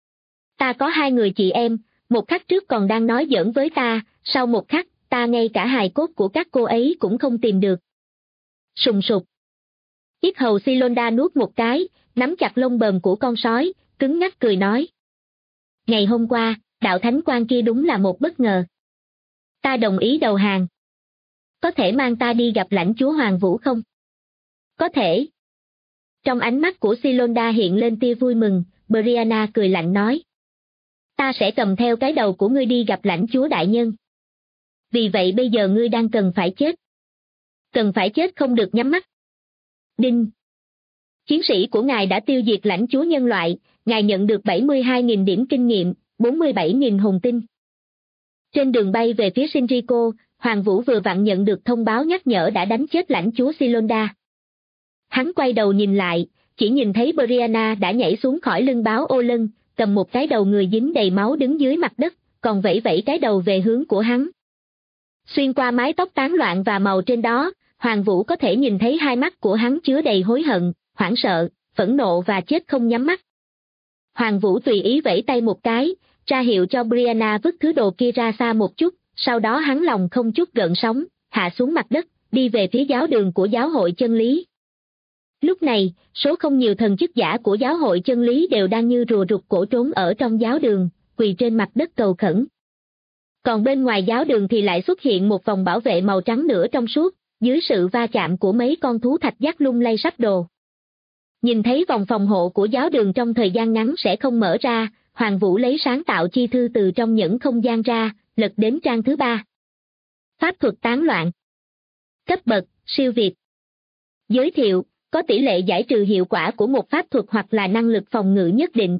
Ta có hai người chị em, một khắc trước còn đang nói giỡn với ta, sau một khắc, ta ngay cả hài cốt của các cô ấy cũng không tìm được. Sùng sục. Yết hầu Silonda nuốt một cái, nắm chặt lông bờm của con sói, cứng ngắc cười nói. Ngày hôm qua, đạo thánh quan kia đúng là một bất ngờ. Ta đồng ý đầu hàng. Có thể mang ta đi gặp lãnh chúa Hoàng Vũ không? Có thể. Trong ánh mắt của Silonda hiện lên tia vui mừng, Brianna cười lạnh nói. Ta sẽ cầm theo cái đầu của ngươi đi gặp lãnh chúa đại nhân. Vì vậy bây giờ ngươi đang cần phải chết. Cần phải chết không được nhắm mắt. Đinh. Chiến sĩ của ngài đã tiêu diệt lãnh chúa nhân loại, ngài nhận được 72.000 điểm kinh nghiệm, 47.000 hồn tinh. Trên đường bay về phía Shinriko, Hoàng Vũ vừa vặn nhận được thông báo nhắc nhở đã đánh chết lãnh chúa Silonda. Hắn quay đầu nhìn lại, chỉ nhìn thấy Brianna đã nhảy xuống khỏi lưng báo ô lân, cầm một cái đầu người dính đầy máu đứng dưới mặt đất, còn vẫy vẫy cái đầu về hướng của hắn. Xuyên qua mái tóc tán loạn và màu trên đó, Hoàng Vũ có thể nhìn thấy hai mắt của hắn chứa đầy hối hận, hoảng sợ, phẫn nộ và chết không nhắm mắt. Hoàng Vũ tùy ý vẫy tay một cái, ra hiệu cho Brianna vứt thứ đồ kia ra xa một chút, sau đó hắn lòng không chút gợn sóng, hạ xuống mặt đất, đi về phía giáo đường của giáo hội chân lý. Lúc này, số không nhiều thần chức giả của giáo hội chân lý đều đang như rùa rụt cổ trốn ở trong giáo đường, quỳ trên mặt đất cầu khẩn. Còn bên ngoài giáo đường thì lại xuất hiện một vòng bảo vệ màu trắng nửa trong suốt, dưới sự va chạm của mấy con thú thạch giác lung lay sắp đồ. Nhìn thấy vòng phòng hộ của giáo đường trong thời gian ngắn sẽ không mở ra, Hoàng Vũ lấy sáng tạo chi thư từ trong những không gian ra, lật đến trang thứ 3. Pháp thuật tán loạn. Cấp bậc, siêu việt. Giới thiệu, có tỷ lệ giải trừ hiệu quả của một pháp thuật hoặc là năng lực phòng ngự nhất định.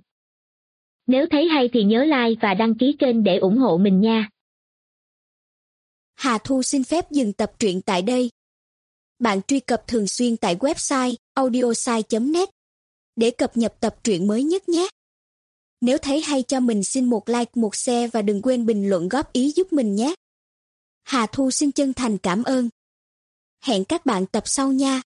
Nếu thấy hay thì nhớ like và đăng ký kênh để ủng hộ mình nha. Hà Thu xin phép dừng tập truyện tại đây. Bạn truy cập thường xuyên tại website audiosai.net để cập nhật tập truyện mới nhất nhé. Nếu thấy hay cho mình xin một like, một share và đừng quên bình luận góp ý giúp mình nhé. Hà Thu xin chân thành cảm ơn. Hẹn các bạn tập sau nha.